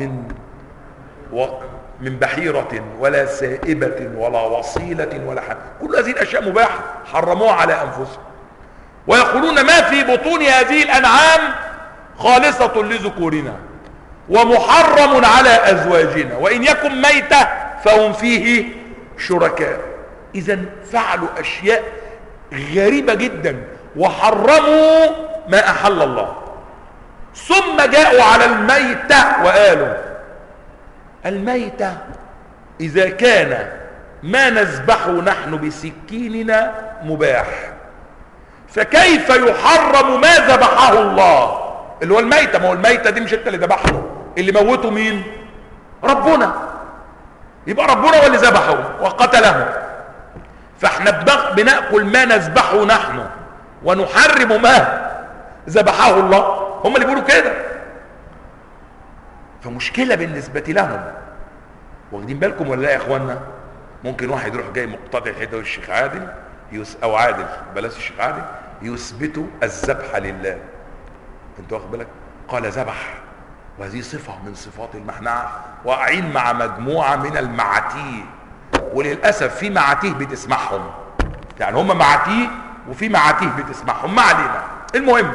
من بحيرة ولا سائبة ولا وصيلة ولا حم، كل هذه الأشياء مباحة حرموها على أنفسهم. ويقولون ما في بطون هذه الأنعام خالصة لذكورنا ومحرم على أزواجنا وإن يكن ميتة فهم فيه شركاء. إذن فعلوا أشياء غريبة جدا وحرموا ما أحل الله. ثم جاءوا على الميتة وقالوا الميتة إذا كان ما نذبحه نحن بسكيننا مباح فكيف يحرم ما ذبحه الله اللي هو الميتة؟ ما هو الميتة دي مش انت اللي ذبحه، اللي موته مين؟ ربنا. يبقى ربنا هو اللي ذبحه وقتله، فاحنا بنأكل ما نذبحه نحن ونحرم ما ذبحه الله. هم اللي بيقولوا كده، فمشكلة بالنسبة لهم. واخدين بالكم ولا لا يا اخوانا؟ ممكن واحد يروح جاي مقتطع الحته والشيخ عادل او عادل بلاش الشيخ عادل يثبتوا الذبح لله. انت واخد بالك؟ قال ذبح، وهذه صفة من صفات المحنعة. واقعين مع مجموعة من المعاتيه، وللأسف في معاتيه بتسمعهم، يعني هم معاتيه وفي معاتيه بتسمعهم، ما علينا. المهم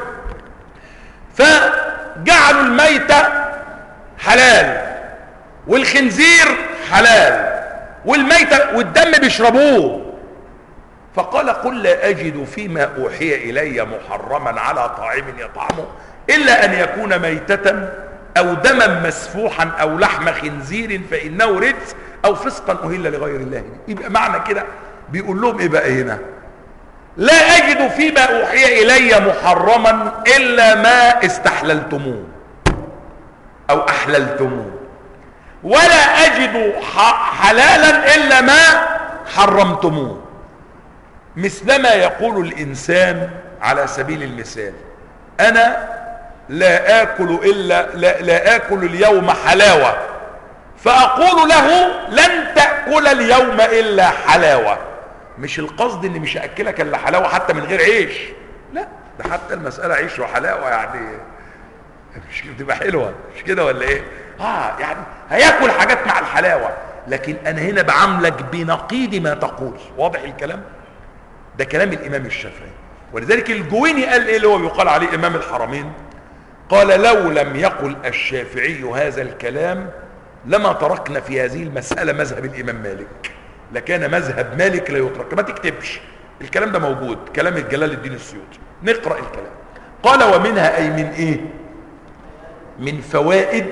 فجعلوا الميتة حلال والخنزير حلال والميتة والدم بيشربوه. فقال قل لا أجد فيما أوحي إلي محرما على طاعم يطعمه إلا أن يكون ميتة أو دما مسفوحا أو لحم خنزير فإنه رجس أو فسقا أهل لغير الله. يبقى معنى كده بيقول لهم إيه بقى هنا؟ لا أجد فيما أوحي إلي محرما إلا ما استحللتموه أو أحللتموه، ولا أجد حلالا إلا ما حرمتموه. مثلما يقول الإنسان على سبيل المثال أنا لا آكل اليوم حلاوة، فأقول له لن تأكل اليوم إلا حلاوة. مش القصد إني مش هأكلك إلا حلاوة حتى من غير عيش، لا، ده حتى المسألة عيش وحلاوة، يعني مش بتبقى حلوة، مش كده ولا إيه؟ يعني هياكل حاجات مع الحلاوة، لكن أنا هنا بعاملك بنقيض ما تقول. واضح الكلام؟ ده كلام الإمام الشافعي. ولذلك الجويني قال إيه اللي هو يقال عليه إمام الحرمين؟ قال لو لم يقل الشافعي هذا الكلام لما تركنا في هذه المسألة مذهب الإمام مالك، لكان مذهب مالك لا يترك. ما تكتبش الكلام ده، موجود كلام الجلال الدين السيوطي، نقرأ الكلام. قال ومنها أي من إيه؟ من فوائد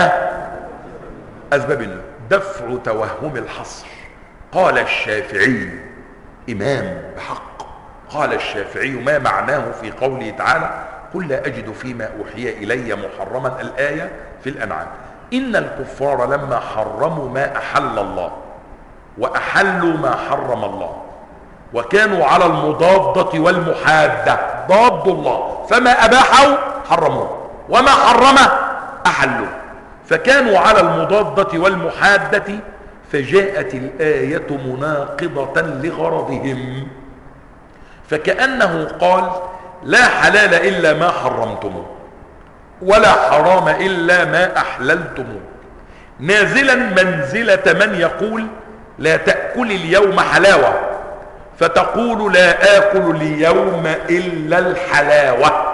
أسباب دفع توهم الحصر. قال الشافعي إمام بحق، قال الشافعي ما معناه في قوله تعالى قل لا أجد فيما أوحي إلي محرما، الآية في الأنعام. إن الكفار لما حرموا ما أحل الله وأحلوا ما حرم الله وكانوا على المضادة والمحادة، ضاد الله، فما أباحوا حرموه وما حرمه أحلوه، فكانوا على المضادة والمحادة، فجاءت الآية مناقضة لغرضهم، فكأنه قال لا حلال إلا ما حرمتموه ولا حرام إلا ما أحللتموه، نازلا منزلة من يقول لا تأكل اليوم حلاوة فتقول لا آكل اليوم إلا الحلاوة،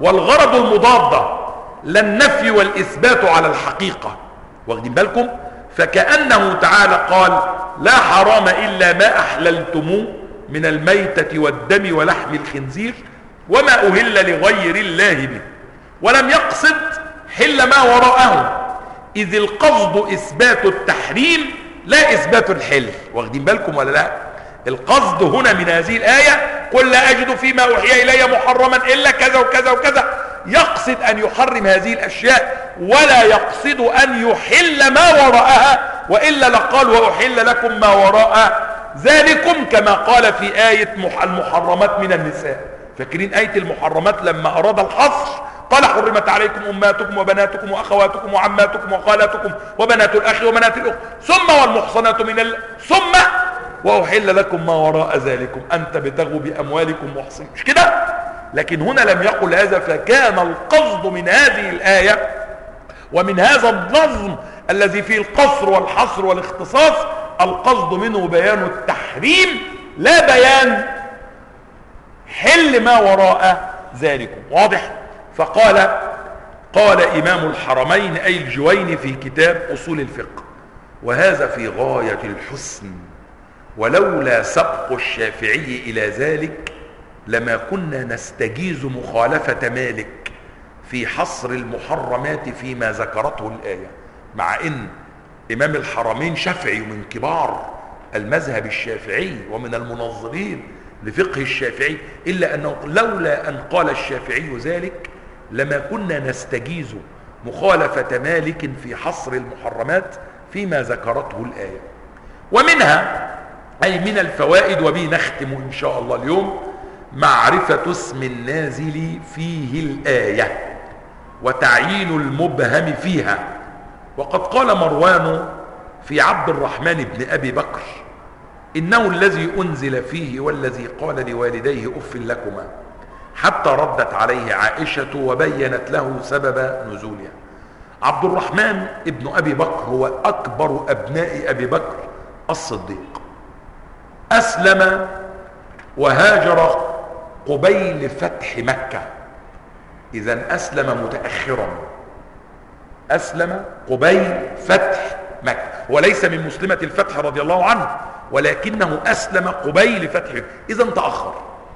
والغرض المضادة لا النفي والإثبات على الحقيقة. واخدين بالكم؟ فكأنه تعالى قال لا حرام إلا ما أحللتموه من الميتة والدم ولحم الخنزير وما أهل لغير الله به، ولم يقصد حل ما وراءه، إذ القصد إثبات التحريم لا إثبات الحل. واخدين بالكم ولا لا؟ القصد هنا من هذه الآية قل لا أجد فيما أوحي إلي محرما إلا كذا وكذا وكذا، يقصد أن يحرم هذه الأشياء ولا يقصد أن يحل ما وراءها، وإلا لقال وأحل لكم ما وراء ذلكم، كما قال في آية المحرمات من النساء. فاكرين آية المحرمات لما أراد الحصر قال حرمت عليكم أمهاتكم وبناتكم وأخواتكم وعماتكم وخالاتكم وبنات الأخ وبنات الأخت ثم والمحصنات ثم وأحل لكم ما وراء ذلكم أن تبتغوا بأموالكم محصنين، مش كده؟ لكن هنا لم يقل هذا. فكان القصد من هذه الآية ومن هذا النظم الذي فيه القصر والحصر والاختصاص، القصد منه بيان التحريم لا بيان حل ما وراء ذلكم. واضح؟ فقال إمام الحرمين أي الجويني في كتاب أصول الفقه: وهذا في غاية الحسن، ولولا سبق الشافعي إلى ذلك لما كنا نستجيز مخالفة مالك في حصر المحرمات فيما ذكرته الآية. مع ان امام الحرمين شافعي ومن كبار المذهب الشافعي ومن المنظرين لفقه الشافعي، الا انه لولا ان قال الشافعي ذلك لما كنا نستجيز مخالفة مالك في حصر المحرمات فيما ذكرته الآية. ومنها أي من الفوائد، وبه نختم إن شاء الله اليوم، معرفة اسم النازل فيه الآية وتعيين المبهم فيها. وقد قال مروان في عبد الرحمن بن أبي بكر: إنه الذي أنزل فيه والذي قال لوالديه أف لكما، حتى ردت عليه عائشة وبينت له سبب نزولها. عبد الرحمن ابن أبي بكر هو أكبر أبناء أبي بكر الصديق، أسلم وهاجر قبيل فتح مكة، إذن أسلم متأخرا، أسلم قبيل فتح مكة، وليس من مسلمة الفتح رضي الله عنه، ولكنه أسلم قبيل فتح مكة، إذن تأخر.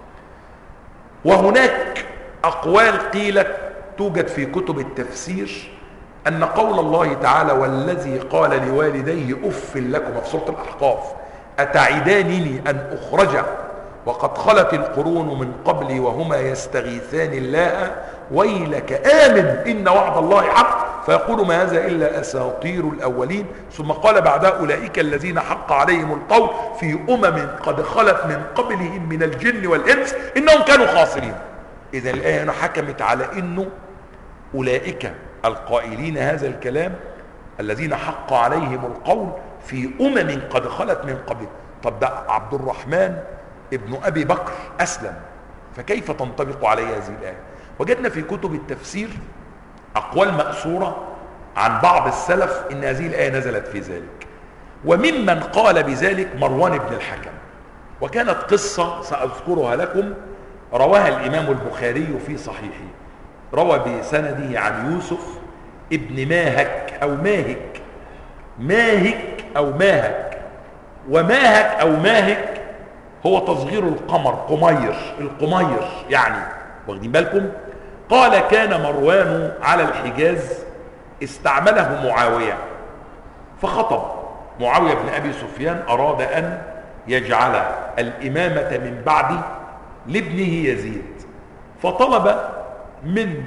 وهناك أقوال قيلت توجد في كتب التفسير أن قول الله تعالى: والذي قال لوالديه أف لكم في سورة الأحقاف: أتعدانني أن أخرج وقد خلت القرون من قبلي وهما يستغيثان الله ويلك آمن إن وعد الله حق، فيقول ما هذا إلا أساطير الأولين، ثم قال بعدها: أولئك الذين حق عليهم القول في أمم قد خلت من قبلهم من الجن والإنس إنهم كانوا خاسرين. إذا الآية هنا حكمت على إنه أولئك القائلين هذا الكلام الذين حق عليهم القول في أمم قد خلت من قبل. طب ده عبد الرحمن ابن أبي بكر أسلم، فكيف تنطبق عليه هذه الآية؟ وجدنا في كتب التفسير أقوال مأثورة عن بعض السلف إن هذه الآية نزلت في ذلك، وممن قال بذلك مروان بن الحكم. وكانت قصة سأذكرها لكم رواها الإمام البخاري في صحيحه، روى بسنده عن يوسف ابن ماهك أو ماهك، ماهك أو ماهك، وماهك أو ماهك هو تصغير القمر، قمير، القمير يعني، واخدين بالكم؟ قال: كان مروان على الحجاز استعمله معاوية فخطب. معاوية بن أبي سفيان أراد أن يجعل الإمامة من بعده لابنه يزيد، فطلب من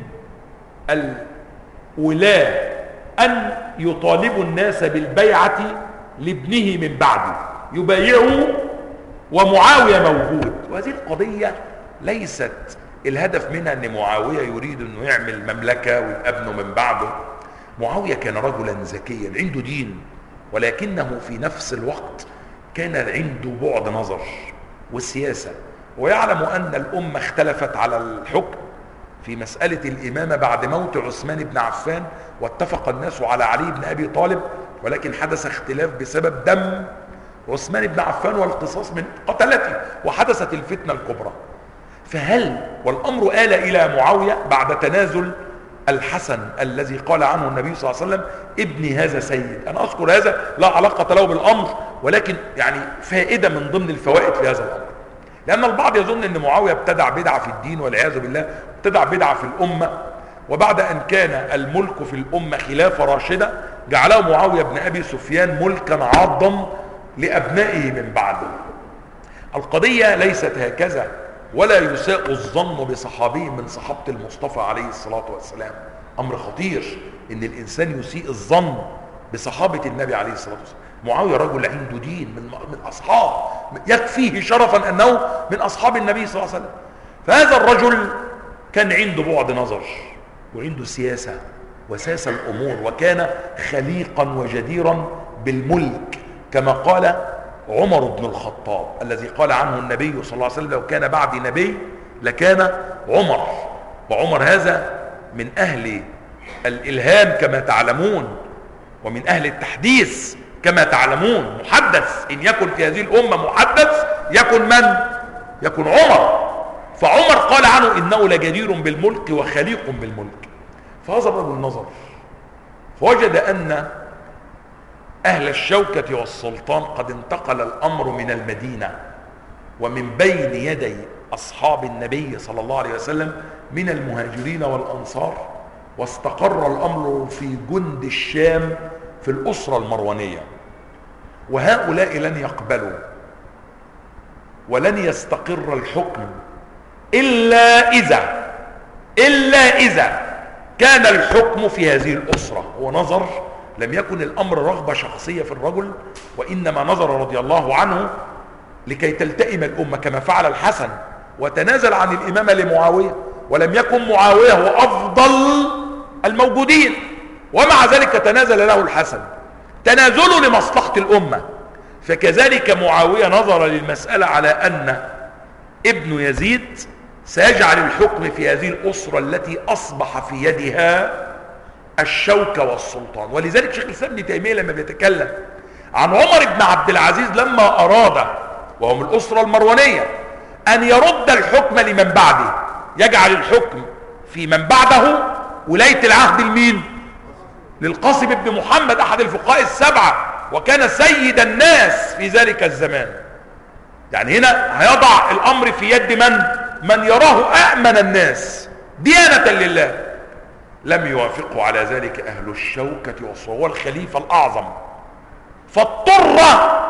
الولاة أن يطالبوا الناس بالبيعة لابنه من بعده، يبايعه ومعاوية موجود. وهذه القضية ليست الهدف منها أن معاوية يريد أنه يعمل مملكة ويبقى ابنه من بعده. معاوية كان رجلا ذكيا عنده دين، ولكنه في نفس الوقت كان عنده بعد نظر والسياسة، ويعلم أن الأمة اختلفت على الحكم في مسألة الإمامة بعد موت عثمان بن عفان، واتفق الناس على علي بن أبي طالب، ولكن حدث اختلاف بسبب دم عثمان بن عفان والقصاص من قتلته، وحدثت الفتنة الكبرى. والأمر آل إلى معاوية بعد تنازل الحسن الذي قال عنه النبي صلى الله عليه وسلم ابني هذا سيد. أنا أذكر هذا لا علاقة له بالأمر، ولكن يعني فائدة من ضمن الفوائد في هذا الأمر. لأن البعض يظن أن معاوية ابتدع بدعة في الدين والعياذ بالله، ابتدع بدعة في الأمة، وبعد أن كان الملك في الأمة خلافة راشدة جعله معاوية بن أبي سفيان ملكا عاضا لأبنائه من بعده. القضية ليست هكذا، ولا يساء الظن بصحابي من صحابة المصطفى عليه الصلاة والسلام. أمر خطير إن الإنسان يسيء الظن بصحابة النبي عليه الصلاة والسلام. معاوية رجل عنده دين من أصحاب، يكفيه شرفا أنه من أصحاب النبي صلى الله عليه وسلم. فهذا الرجل كان عنده بعد نظر وعنده سياسة وساس الأمور، وكان خليقا وجديرا بالملك كما قال عمر بن الخطاب الذي قال عنه النبي صلى الله عليه وسلم لو كان بعدي نبي لكان عمر. وعمر هذا من أهل الإلهام كما تعلمون، ومن أهل التحديث كما تعلمون. محدث إن يكن في هذه الأمة محدث يكن من؟ يكن عمر. فعمر قال عنه إنه لجدير بالملك وخليق بالملك. فهذا الرجل نظر فوجد أن أهل الشوكة والسلطان قد انتقل الأمر من المدينة ومن بين يدي أصحاب النبي صلى الله عليه وسلم من المهاجرين والأنصار، واستقر الأمر في جند الشام في الأسرة المروانية. وهؤلاء لن يقبلوا ولن يستقر الحكم إلا إذا كان الحكم في هذه الأسرة. هو نظر، لم يكن الأمر رغبة شخصية في الرجل، وإنما نظر رضي الله عنه لكي تلتئم الأمة كما فعل الحسن وتنازل عن الإمامة لمعاوية، ولم يكن معاوية هو أفضل الموجودين، ومع ذلك تنازل له الحسن تنازله لمصلحة الأمة. فكذلك معاوية نظر للمسألة على أن ابن يزيد سيجعل الحكم في هذه الأسرة التي أصبح في يدها الشوكة والسلطان. ولذلك شيخ الإسلام ابن تيمية لما بيتكلم عن عمر بن عبد العزيز لما أراد وهو من الأسرة المروانية أن يرد الحكم لمن بعده، يجعل الحكم في من بعده ولاية العهد لمين؟ للقاسم بن محمد أحد الفقهاء السبعة، وكان سيد الناس في ذلك الزمان. يعني هنا هيضع الأمر في يد من يراه أأمن الناس ديانة لله. لم يوافقوا على ذلك أهل الشوكة وهو الخليفة الأعظم، فاضطر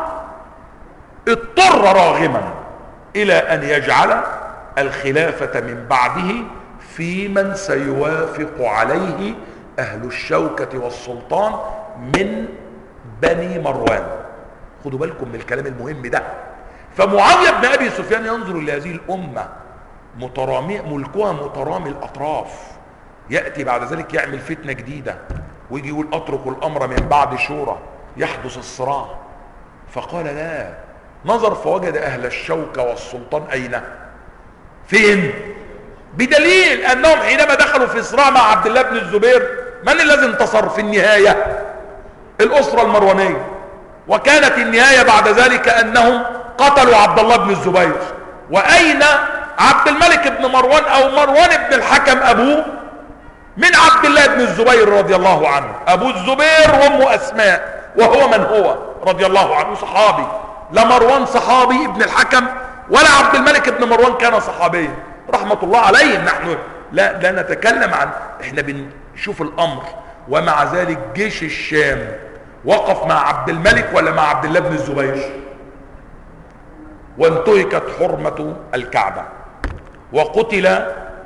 راغما إلى أن يجعل الخلافة من بعده في من سيوافق عليه أهل الشوكة والسلطان من بني مروان. خدوا بالكم من الكلام المهم ده. فمعاوية بن أبي سفيان ينظر لهذه الأمة ملكها مترامي الأطراف، يأتي بعد ذلك يعمل فتنة جديدة ويجي يقول أتركوا الأمر من بعد شورى يحدث الصراع. فقال لا، نظر فوجد أهل الشوكة والسلطان أين؟ فين؟ بدليل أنهم حينما دخلوا في صراع مع عبد الله بن الزبير من الذي انتصر في النهاية؟ الأسرة المروانية. وكانت النهاية بعد ذلك أنهم قتلوا عبد الله بن الزبير. وأين عبد الملك بن مروان أو مروان بن الحكم أبوه من عبد الله بن الزبير رضي الله عنه؟ أبو الزبير وأمه أسماء، وهو من هو رضي الله عنه صحابي. لا مروان صحابي ابن الحكم ولا عبد الملك بن مروان كان صحابيا رحمة الله عليهم. نحن لا نتكلم عن، احنا بنشوف الأمر. ومع ذلك جيش الشام وقف مع عبد الملك ولا مع عبد الله بن الزبير؟ وانتهكت حرمة الكعبة وقتل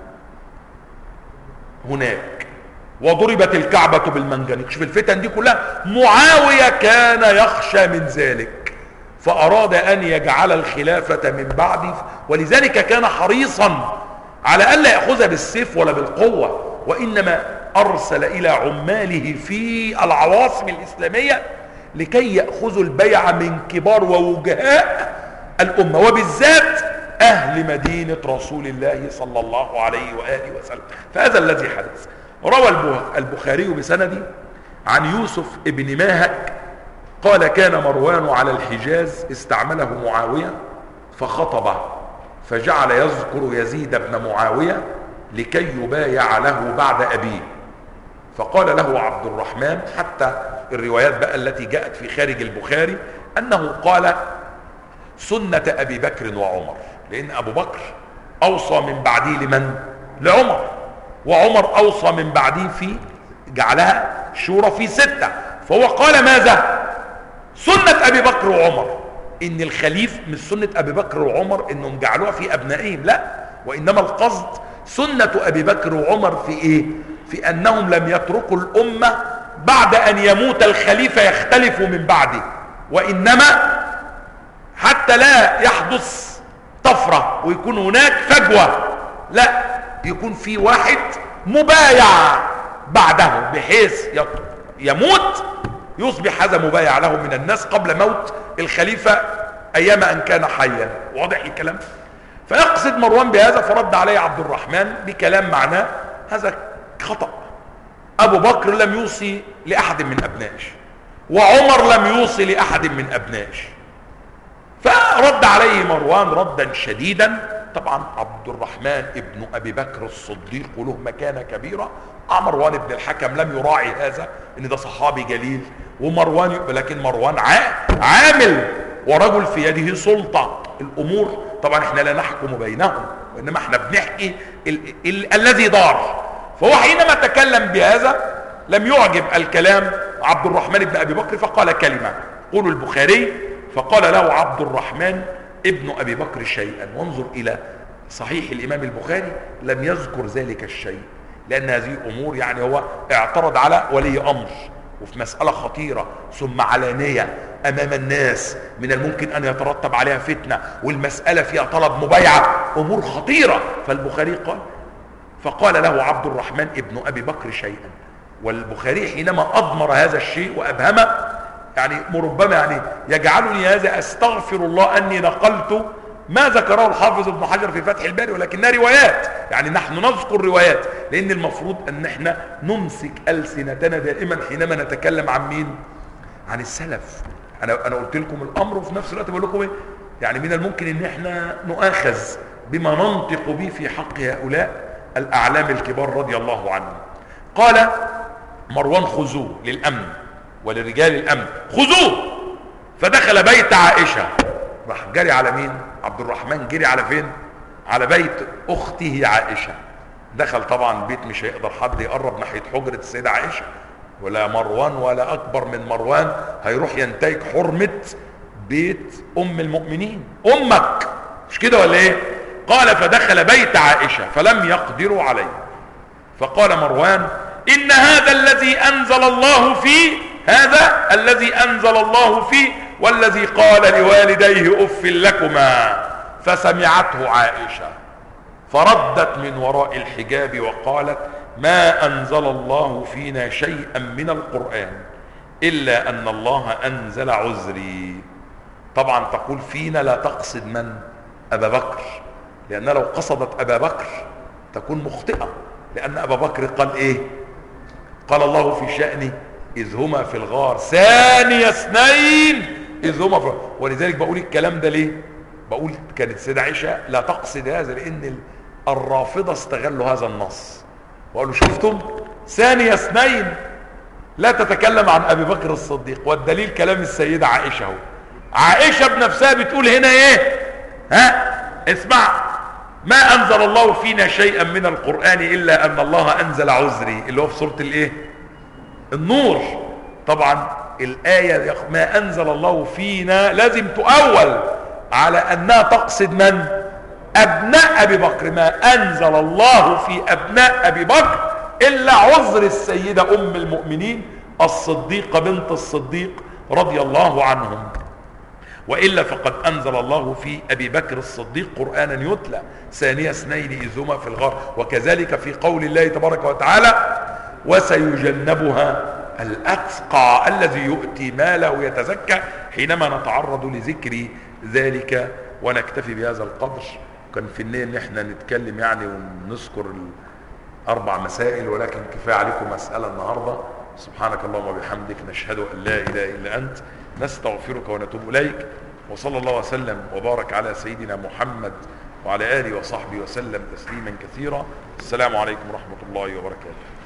هناك وضربت الكعبة بالمنجنيق. شوف الفتن دي كلها. معاوية كان يخشى من ذلك فأراد أن يجعل الخلافة من بعده، ولذلك كان حريصا على ألا يأخذها بالسيف ولا بالقوة، وإنما أرسل إلى عماله في العواصم الإسلامية لكي يأخذوا البيعة من كبار ووجهاء الأمة، وبالذات أهل مدينة رسول الله صلى الله عليه وآله وسلم. فهذا الذي حدث. روى البخاري بسند عن يوسف ابن ماهك قال كان مروان على الحجاز استعمله معاوية فخطبه فجعل يذكر يزيد بن معاوية لكي يبايع له بعد أبيه. فقال له عبد الرحمن، حتى الروايات بقى التي جاءت في خارج البخاري أنه قال سنة أبي بكر وعمر، لأن أبو بكر أوصى من بعده لمن؟ لعمر، وعمر أوصى من بعده في جعلها شورى في 6، فهو قال ماذا؟ سنة أبي بكر وعمر. إن الخليف مش سنة أبي بكر وعمر إنهم جعلوها في أبنائهم، لا، وإنما القصد سنة أبي بكر وعمر في إيه؟ في أنهم لم يتركوا الأمة بعد أن يموت الخليفة يختلف من بعده، وإنما حتى لا يحدث طفرة ويكون هناك فجوة، لا، يكون في واحد مبايع بعده بحيث يموت يصبح هذا مبايع له من الناس قبل موت الخليفة أيام أن كان حيا. واضح الكلام؟ فيقصد مروان بهذا، فرد عليه عبد الرحمن بكلام معناه هذا خطأ. أبو بكر لم يوصي لأحد من أبنائه، وعمر لم يوصي لأحد من أبنائه. فرد عليه مروان ردا شديدا. طبعا عبد الرحمن ابن أبي بكر الصديق له مكانة كبيرة. مروان بن الحكم لم يراعي هذا، ان ده صحابي جليل، ومروان لكن مروان عامل ورجل في يده سلطة. الأمور طبعا احنا لا نحكم بينهم، وإنما احنا بنحكي الذي دار. فهو حينما تكلم بهذا لم يعجب الكلام عبد الرحمن بن أبي بكر، فقال كلمة. قول البخاري فقال له عبد الرحمن ابن أبي بكر شيئا. وانظر إلى صحيح الإمام البخاري لم يذكر ذلك الشيء، لأن هذه أمور يعني هو اعترض على ولي أمر وفي مسألة خطيرة ثم علانية أمام الناس من الممكن أن يترتب عليها فتنة، والمسألة فيها طلب مبايعة، أمور خطيرة. فالبخاري قال فقال له عبد الرحمن ابن أبي بكر شيئا. والبخاري حينما أضمر هذا الشيء وأبهمه يعني ربما يعني يجعلني هذا أستغفر الله أني نقلت ما ذكره الحافظ ابن حجر في فتح الباري، ولكنها روايات، يعني نحن نذكر روايات، لأن المفروض أن احنا نمسك ألسنتنا دائما حينما نتكلم عن مين؟ عن السلف. أنا قلت لكم الأمر، وفي نفس الوقت بقول لكم إيه؟ يعني من الممكن أن احنا نؤاخذ بما ننطق به في حق هؤلاء الأعلام الكبار رضي الله عنهم. قال مروان خذوه للأمن ولرجال الأمن، خذوه. فدخل بيت عائشة، راح جري على مين؟ عبد الرحمن جري على فين؟ على بيت أخته عائشة. دخل طبعا بيت مش هيقدر حد يقرب ناحية حجرة السيدة عائشة، ولا مروان ولا أكبر من مروان هيروح ينتهك حرمة بيت أم المؤمنين، أمك، مش كده ولا إيه؟ قال فدخل بيت عائشة فلم يقدروا عليه. فقال مروان إن هذا الذي أنزل الله فيه، هذا الذي أنزل الله فيه والذي قال لوالديه أف لكما. فسمعته عائشة فردت من وراء الحجاب وقالت ما أنزل الله فينا شيئا من القرآن إلا أن الله أنزل عذري. طبعا تقول فينا لا تقصد من؟ أبا بكر، لأن لو قصدت أبا بكر تكون مخطئة، لأن أبا بكر قال إيه؟ قال الله في شأنه إذ هما في الغار ثاني اثنين إذ هما في الغار. ولذلك بقول الكلام ده ليه؟ بقول كانت السيدة عائشة لا تقصد هذا، لأن الرافضة استغلوا هذا النص وقالوا شفتم ثاني اثنين لا تتكلم عن أبي بكر الصديق، والدليل كلام السيدة عائشة. هو عائشة بنفسها بتقول هنا ايه؟ ها اسمع، ما أنزل الله فينا شيئا من القرآن إلا أن الله أنزل عذري، اللي هو في سورة الايه؟ النور. طبعا الآية ما أنزل الله فينا لازم تؤول على أنها تقصد من؟ أبناء أبي بكر. ما أنزل الله في أبناء أبي بكر إلا عذر السيدة أم المؤمنين الصديقة بنت الصديق رضي الله عنهم، وإلا فقد أنزل الله في أبي بكر الصديق قرآنا يتلى ثاني اثنين إذ هما في الغار. وكذلك في قول الله تبارك وتعالى وسيجنبها الأتقى الذي يؤتي ماله يتزكى، حينما نتعرض لذكر ذلك. ونكتفي بهذا القدر. كان في النية ان احنا نتكلم يعني ونذكر 4 مسائل، ولكن كفاية عليكم مسألة النهاردة. سبحانك اللهم وبحمدك نشهد أن لا إله إلا أنت نستغفرك ونتوب إليك. وصلى الله وسلم وبارك على سيدنا محمد وعلى آله وصحبه وسلم تسليما كثيرا. السلام عليكم ورحمة الله وبركاته.